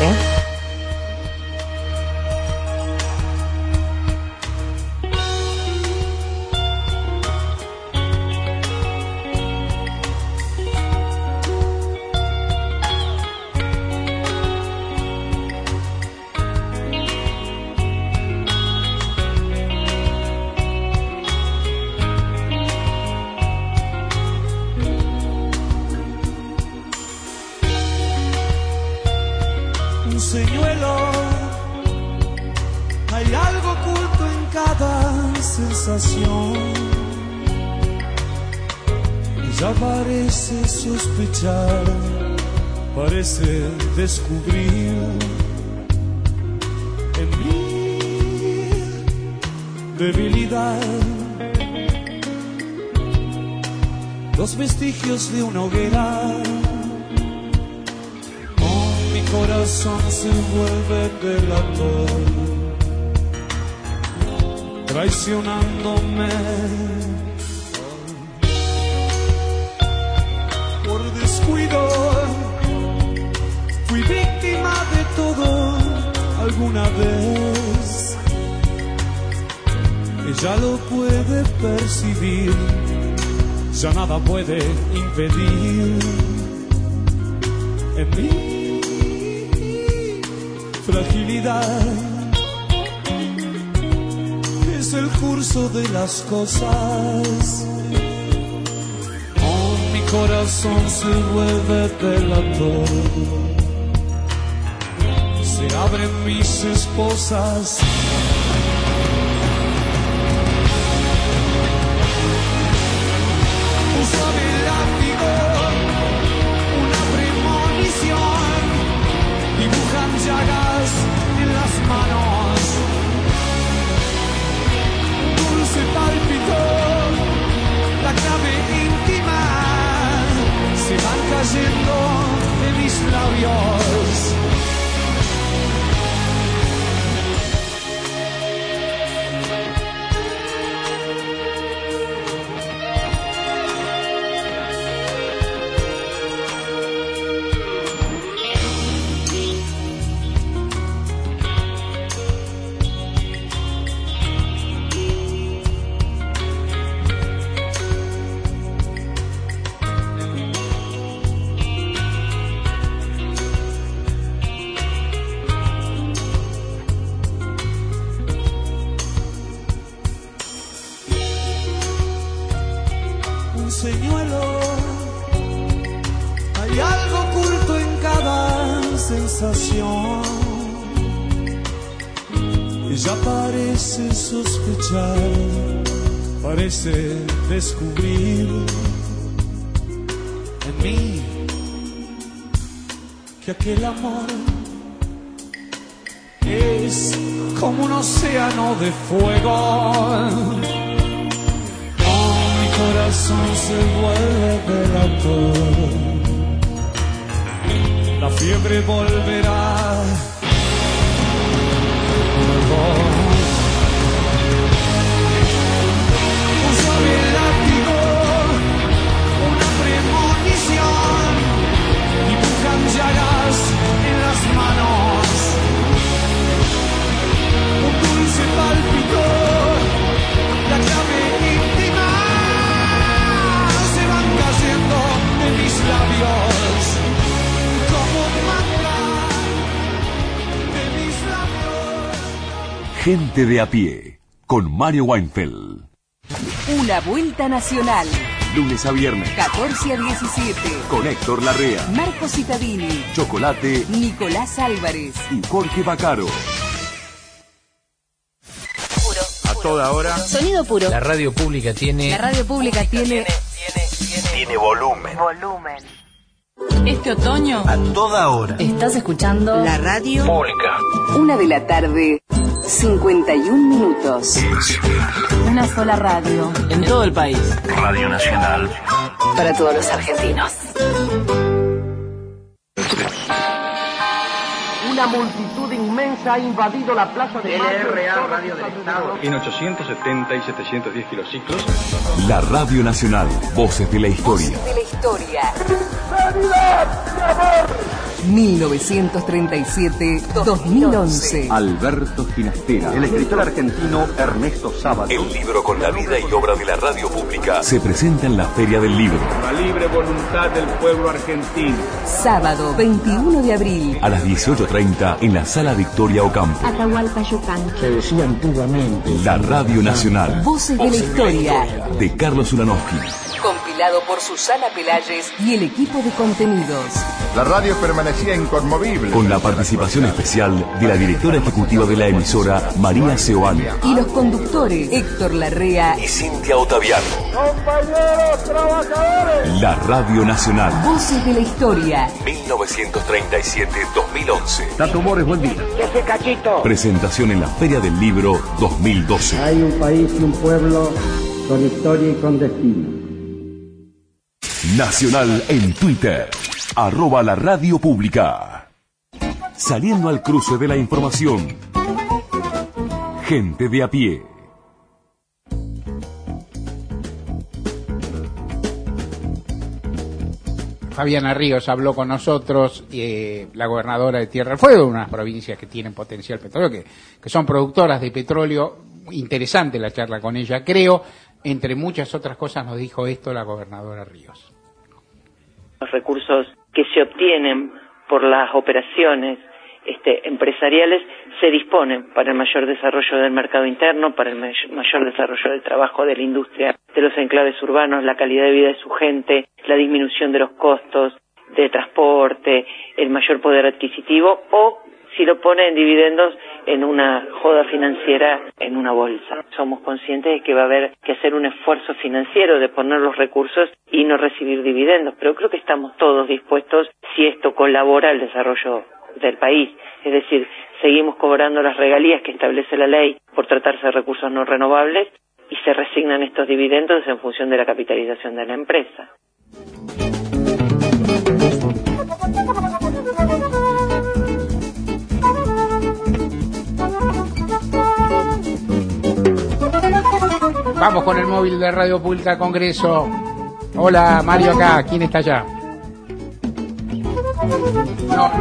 Ya parece sospechar, parece descubrir en mi debilidad los vestigios de una hoguera. Oh, mi corazón se vuelve delator, traicionándome. Por descuido fui víctima de todo alguna vez. Ella lo puede percibir, ya nada puede impedir en mi fragilidad. Es el curso de las cosas. Corazón se vuelve delator, se abren mis esposas. Usaba el látigo, una premonición, dibujan llagas en las manos. Dulce palpito, la clave íntima. Se van cayendo de mis labios. sensación. Ella parece sospechar, parece descubrir en mí que aquel amor es como un océano de fuego. Oh, mi corazón se vuelve delator. La fiebre volverá. Un suave látigo, una premonición, dibujan llagas en las manos. Un dulce pálpito, la clave íntima, se van cayendo de mis labios como mantra de mis labios. Gente de a pie, con Mario Weinfeld. Una vuelta nacional. Lunes a viernes, 14 a 17. con Héctor Larrea, Marco Cittadini, Chocolate Nicolás Álvarez y Jorge Bacaro. A toda hora. Sonido puro. La radio pública tiene... La radio pública tiene volumen. Este otoño. A toda hora. Estás escuchando la radio Pública. 1 de la tarde, 51 minutos. Una sola radio. En todo el país. Radio Nacional. Para todos los argentinos. Una multitud inmensa ha invadido la plaza de LRA Radio del Estado. En 870 y 710 kilociclos. La Radio Nacional, Voces de la Historia. Voces de la Historia. ¡Sanidad, mi amor! 1937-2011. Alberto Ginastera. El escritor argentino Ernesto Sábato. El libro con la vida y obra de la radio pública se presenta en la Feria del Libro. La libre voluntad del pueblo argentino. Sábado 21 de abril. A las 18:30 en la Sala Victoria Ocampo. Atahualpa Yucán. Se decía antiguamente. La Radio Nacional. Voces de la Historia. De Carlos Ulanovsky. Compilado por Susana Pelayes y el equipo de contenidos. La radio permanecía inconmovible. Con la participación especial de la directora ejecutiva de la emisora, María Seoane. Y los conductores, Héctor Larrea y Cintia Otaviano. ¡Compañeros trabajadores! La Radio Nacional. Voces de la Historia. 1937-2011. Tato Mores, buen día. ¡Que se cachito! Presentación en la Feria del Libro 2012. Hay un país y un pueblo con historia y con destino. Nacional en Twitter. @la radio pública. Saliendo al cruce de la información. Gente de a pie. Fabiana Ríos habló con nosotros, la gobernadora de Tierra del Fuego, unas provincias que tienen potencial petróleo, que son productoras de petróleo. Interesante la charla con ella, creo. Entre muchas otras cosas nos dijo esto la gobernadora Ríos. Los recursos que se obtienen por las operaciones empresariales se disponen para el mayor desarrollo del mercado interno, para el mayor desarrollo del trabajo de la industria, de los enclaves urbanos, la calidad de vida de su gente, la disminución de los costos de transporte, el mayor poder adquisitivo, o si lo pone en dividendos en una joda financiera en una bolsa. Somos conscientes de que va a haber que hacer un esfuerzo financiero de poner los recursos y no recibir dividendos, pero creo que estamos todos dispuestos si esto colabora al desarrollo del país. Es decir, seguimos cobrando las regalías que establece la ley por tratarse de recursos no renovables y se resignan estos dividendos en función de la capitalización de la empresa. Vamos con el móvil de Radio Pública Congreso. Hola, Mario acá. ¿Quién está allá? No.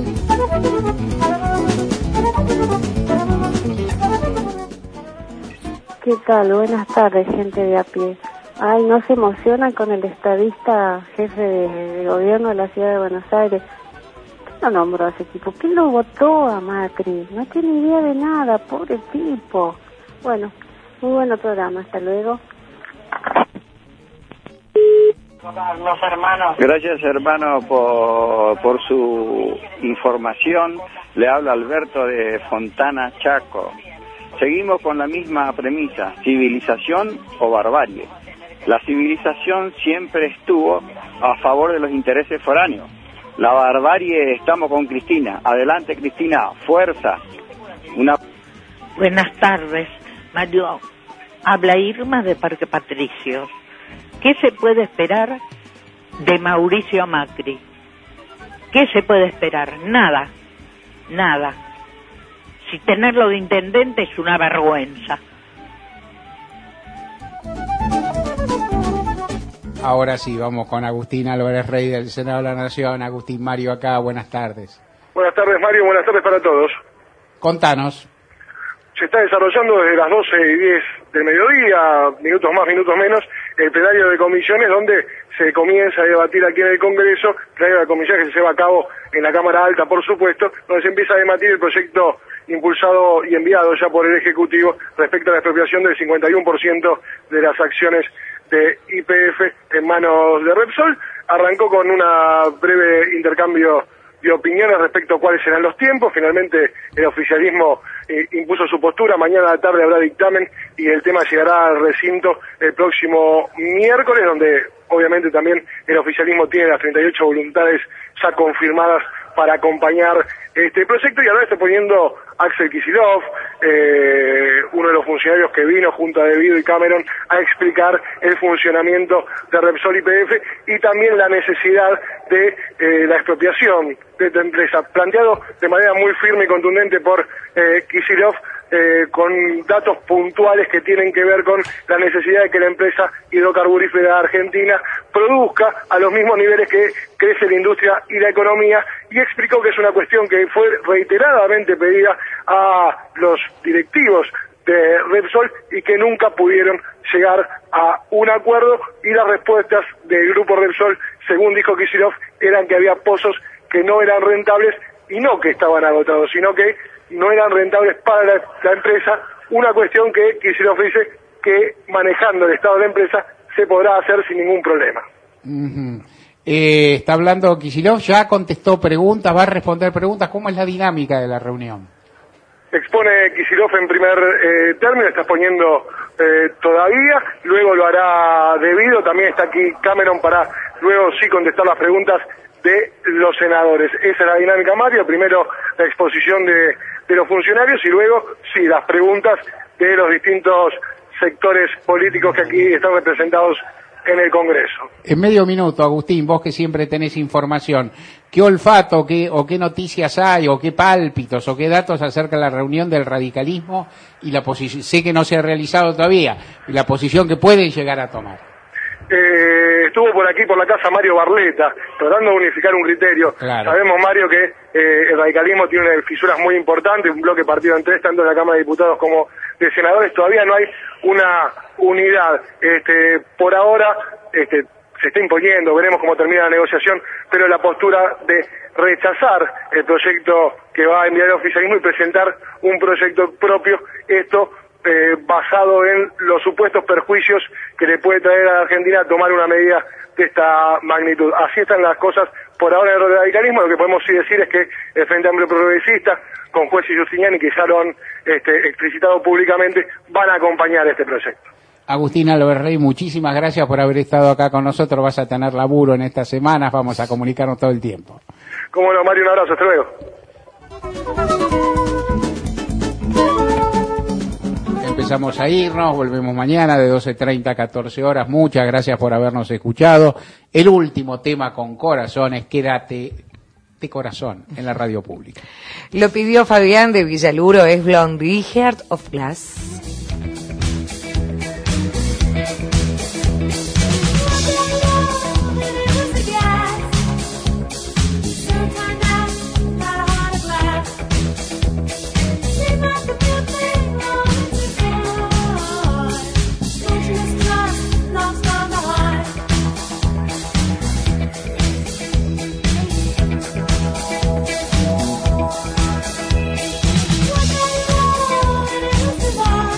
¿Qué tal? Buenas tardes, gente de a pie. Ay, ¿no se emocionan con el estadista jefe de gobierno de la ciudad de Buenos Aires? ¿Quién lo nombró a ese tipo? ¿Quién lo votó a Macri? No tiene idea de nada, pobre tipo. Bueno, muy buen programa, hasta luego. Los hermanos. Gracias, hermano, por su información. Le habla Alberto de Fontana, Chaco. Seguimos con la misma premisa, civilización o barbarie. La civilización siempre estuvo a favor de los intereses foráneos. La barbarie, estamos con Cristina. Adelante, Cristina, fuerza. Buenas tardes, Mario. Habla Irma de Parque Patricios. ¿Qué se puede esperar de Mauricio Macri? ¿Qué se puede esperar? Nada, nada. Si tenerlo de intendente es una vergüenza. Ahora sí, vamos con Agustín Álvarez Rey del Senado de la Nación. Agustín, Mario acá, buenas tardes. Buenas tardes, Mario, buenas tardes para todos. Contanos. Se está desarrollando desde las 12:10 del mediodía, minutos más, minutos menos, el plenario de comisiones donde se comienza a debatir aquí en el Congreso, plenario de comisiones que se lleva a cabo en la Cámara Alta, por supuesto, donde se empieza a debatir el proyecto impulsado y enviado ya por el Ejecutivo respecto a la expropiación del 51% de las acciones de YPF en manos de Repsol. Arrancó con una breve intercambio de opiniones respecto a cuáles serán los tiempos. Finalmente el oficialismo impuso su postura. Mañana a la tarde habrá dictamen y el tema llegará al recinto el próximo miércoles, donde obviamente también el oficialismo tiene las 38 voluntades ya confirmadas para acompañar este proyecto. Y ahora está poniendo Axel Kicillof, uno de los funcionarios que vino junto a De Vido y Cameron a explicar el funcionamiento de Repsol YPF y también la necesidad de la expropiación de esta empresa, planteado de manera muy firme y contundente por Kicillof, con datos puntuales que tienen que ver con la necesidad de que la empresa hidrocarburífera argentina produzca a los mismos niveles que crece la industria y la economía, y explicó que es una cuestión que fue reiteradamente pedida a los directivos de Repsol y que nunca pudieron llegar a un acuerdo, y las respuestas del grupo Repsol, según dijo Kicillof, eran que había pozos que no eran rentables, y no que estaban agotados, sino que no eran rentables para la empresa, una cuestión que Kicillof dice que manejando el estado de la empresa se podrá hacer sin ningún problema. Está hablando Kicillof, ya contestó preguntas, va a responder preguntas. ¿Cómo es la dinámica de la reunión? Expone Kicillof en primer término, está exponiendo todavía, luego lo hará De Vido, también está aquí Cameron para luego sí contestar las preguntas de los senadores. Esa es la dinámica, Mario. Primero la exposición de los funcionarios y luego sí las preguntas de los distintos sectores políticos que aquí están representados en el Congreso. En medio minuto, Agustín, vos que siempre tenés información, ¿qué olfato o qué noticias hay o qué pálpitos o qué datos acerca de la reunión del radicalismo y la posición? Sé que no se ha realizado todavía, y la posición que pueden llegar a tomar. Estuvo por aquí, por la casa, Mario Barletta, tratando de unificar un criterio. Claro. Sabemos, Mario, que el radicalismo tiene fisuras muy importantes, un bloque partido en tres, tanto en la Cámara de Diputados como de Senadores. Todavía no hay una unidad. Por ahora se está imponiendo, veremos cómo termina la negociación, pero la postura de rechazar el proyecto que va a enviar el oficialismo y presentar un proyecto propio, esto basado en los supuestos perjuicios que le puede traer a la Argentina tomar una medida de esta magnitud. Así están las cosas por ahora en el radicalismo. Lo que podemos sí decir es que el Frente Amplio Progresista, con Juez y Justiniani, que ya lo han explicitado públicamente, van a acompañar este proyecto. Agustín Álvarez Rey, muchísimas gracias por haber estado acá con nosotros. Vas a tener laburo en estas semanas, vamos a comunicarnos todo el tiempo. Cómo no, Mario, un abrazo, hasta luego. Empezamos a irnos, volvemos mañana de 12:30 a 14 horas. Muchas gracias por habernos escuchado. El último tema con corazones, quédate de corazón en la radio pública. Lo pidió Fabián de Villaluro, es Blondie, Heart of Glass. What I know, it is the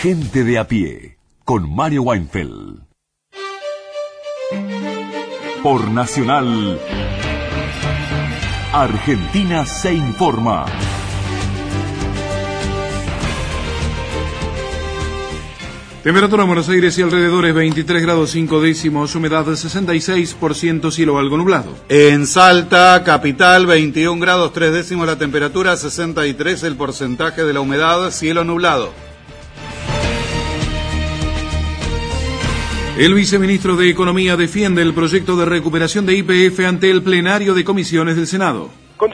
Gente de a pie, con Mario Weinfeld. Por Nacional, Argentina se informa. Temperatura en Buenos Aires y alrededores 23 grados 5 décimos, humedad 66%, cielo algo nublado. En Salta, capital, 21 grados 3 décimos la temperatura, 63 el porcentaje de la humedad, cielo nublado. El viceministro de Economía defiende el proyecto de recuperación de YPF ante el plenario de comisiones del Senado.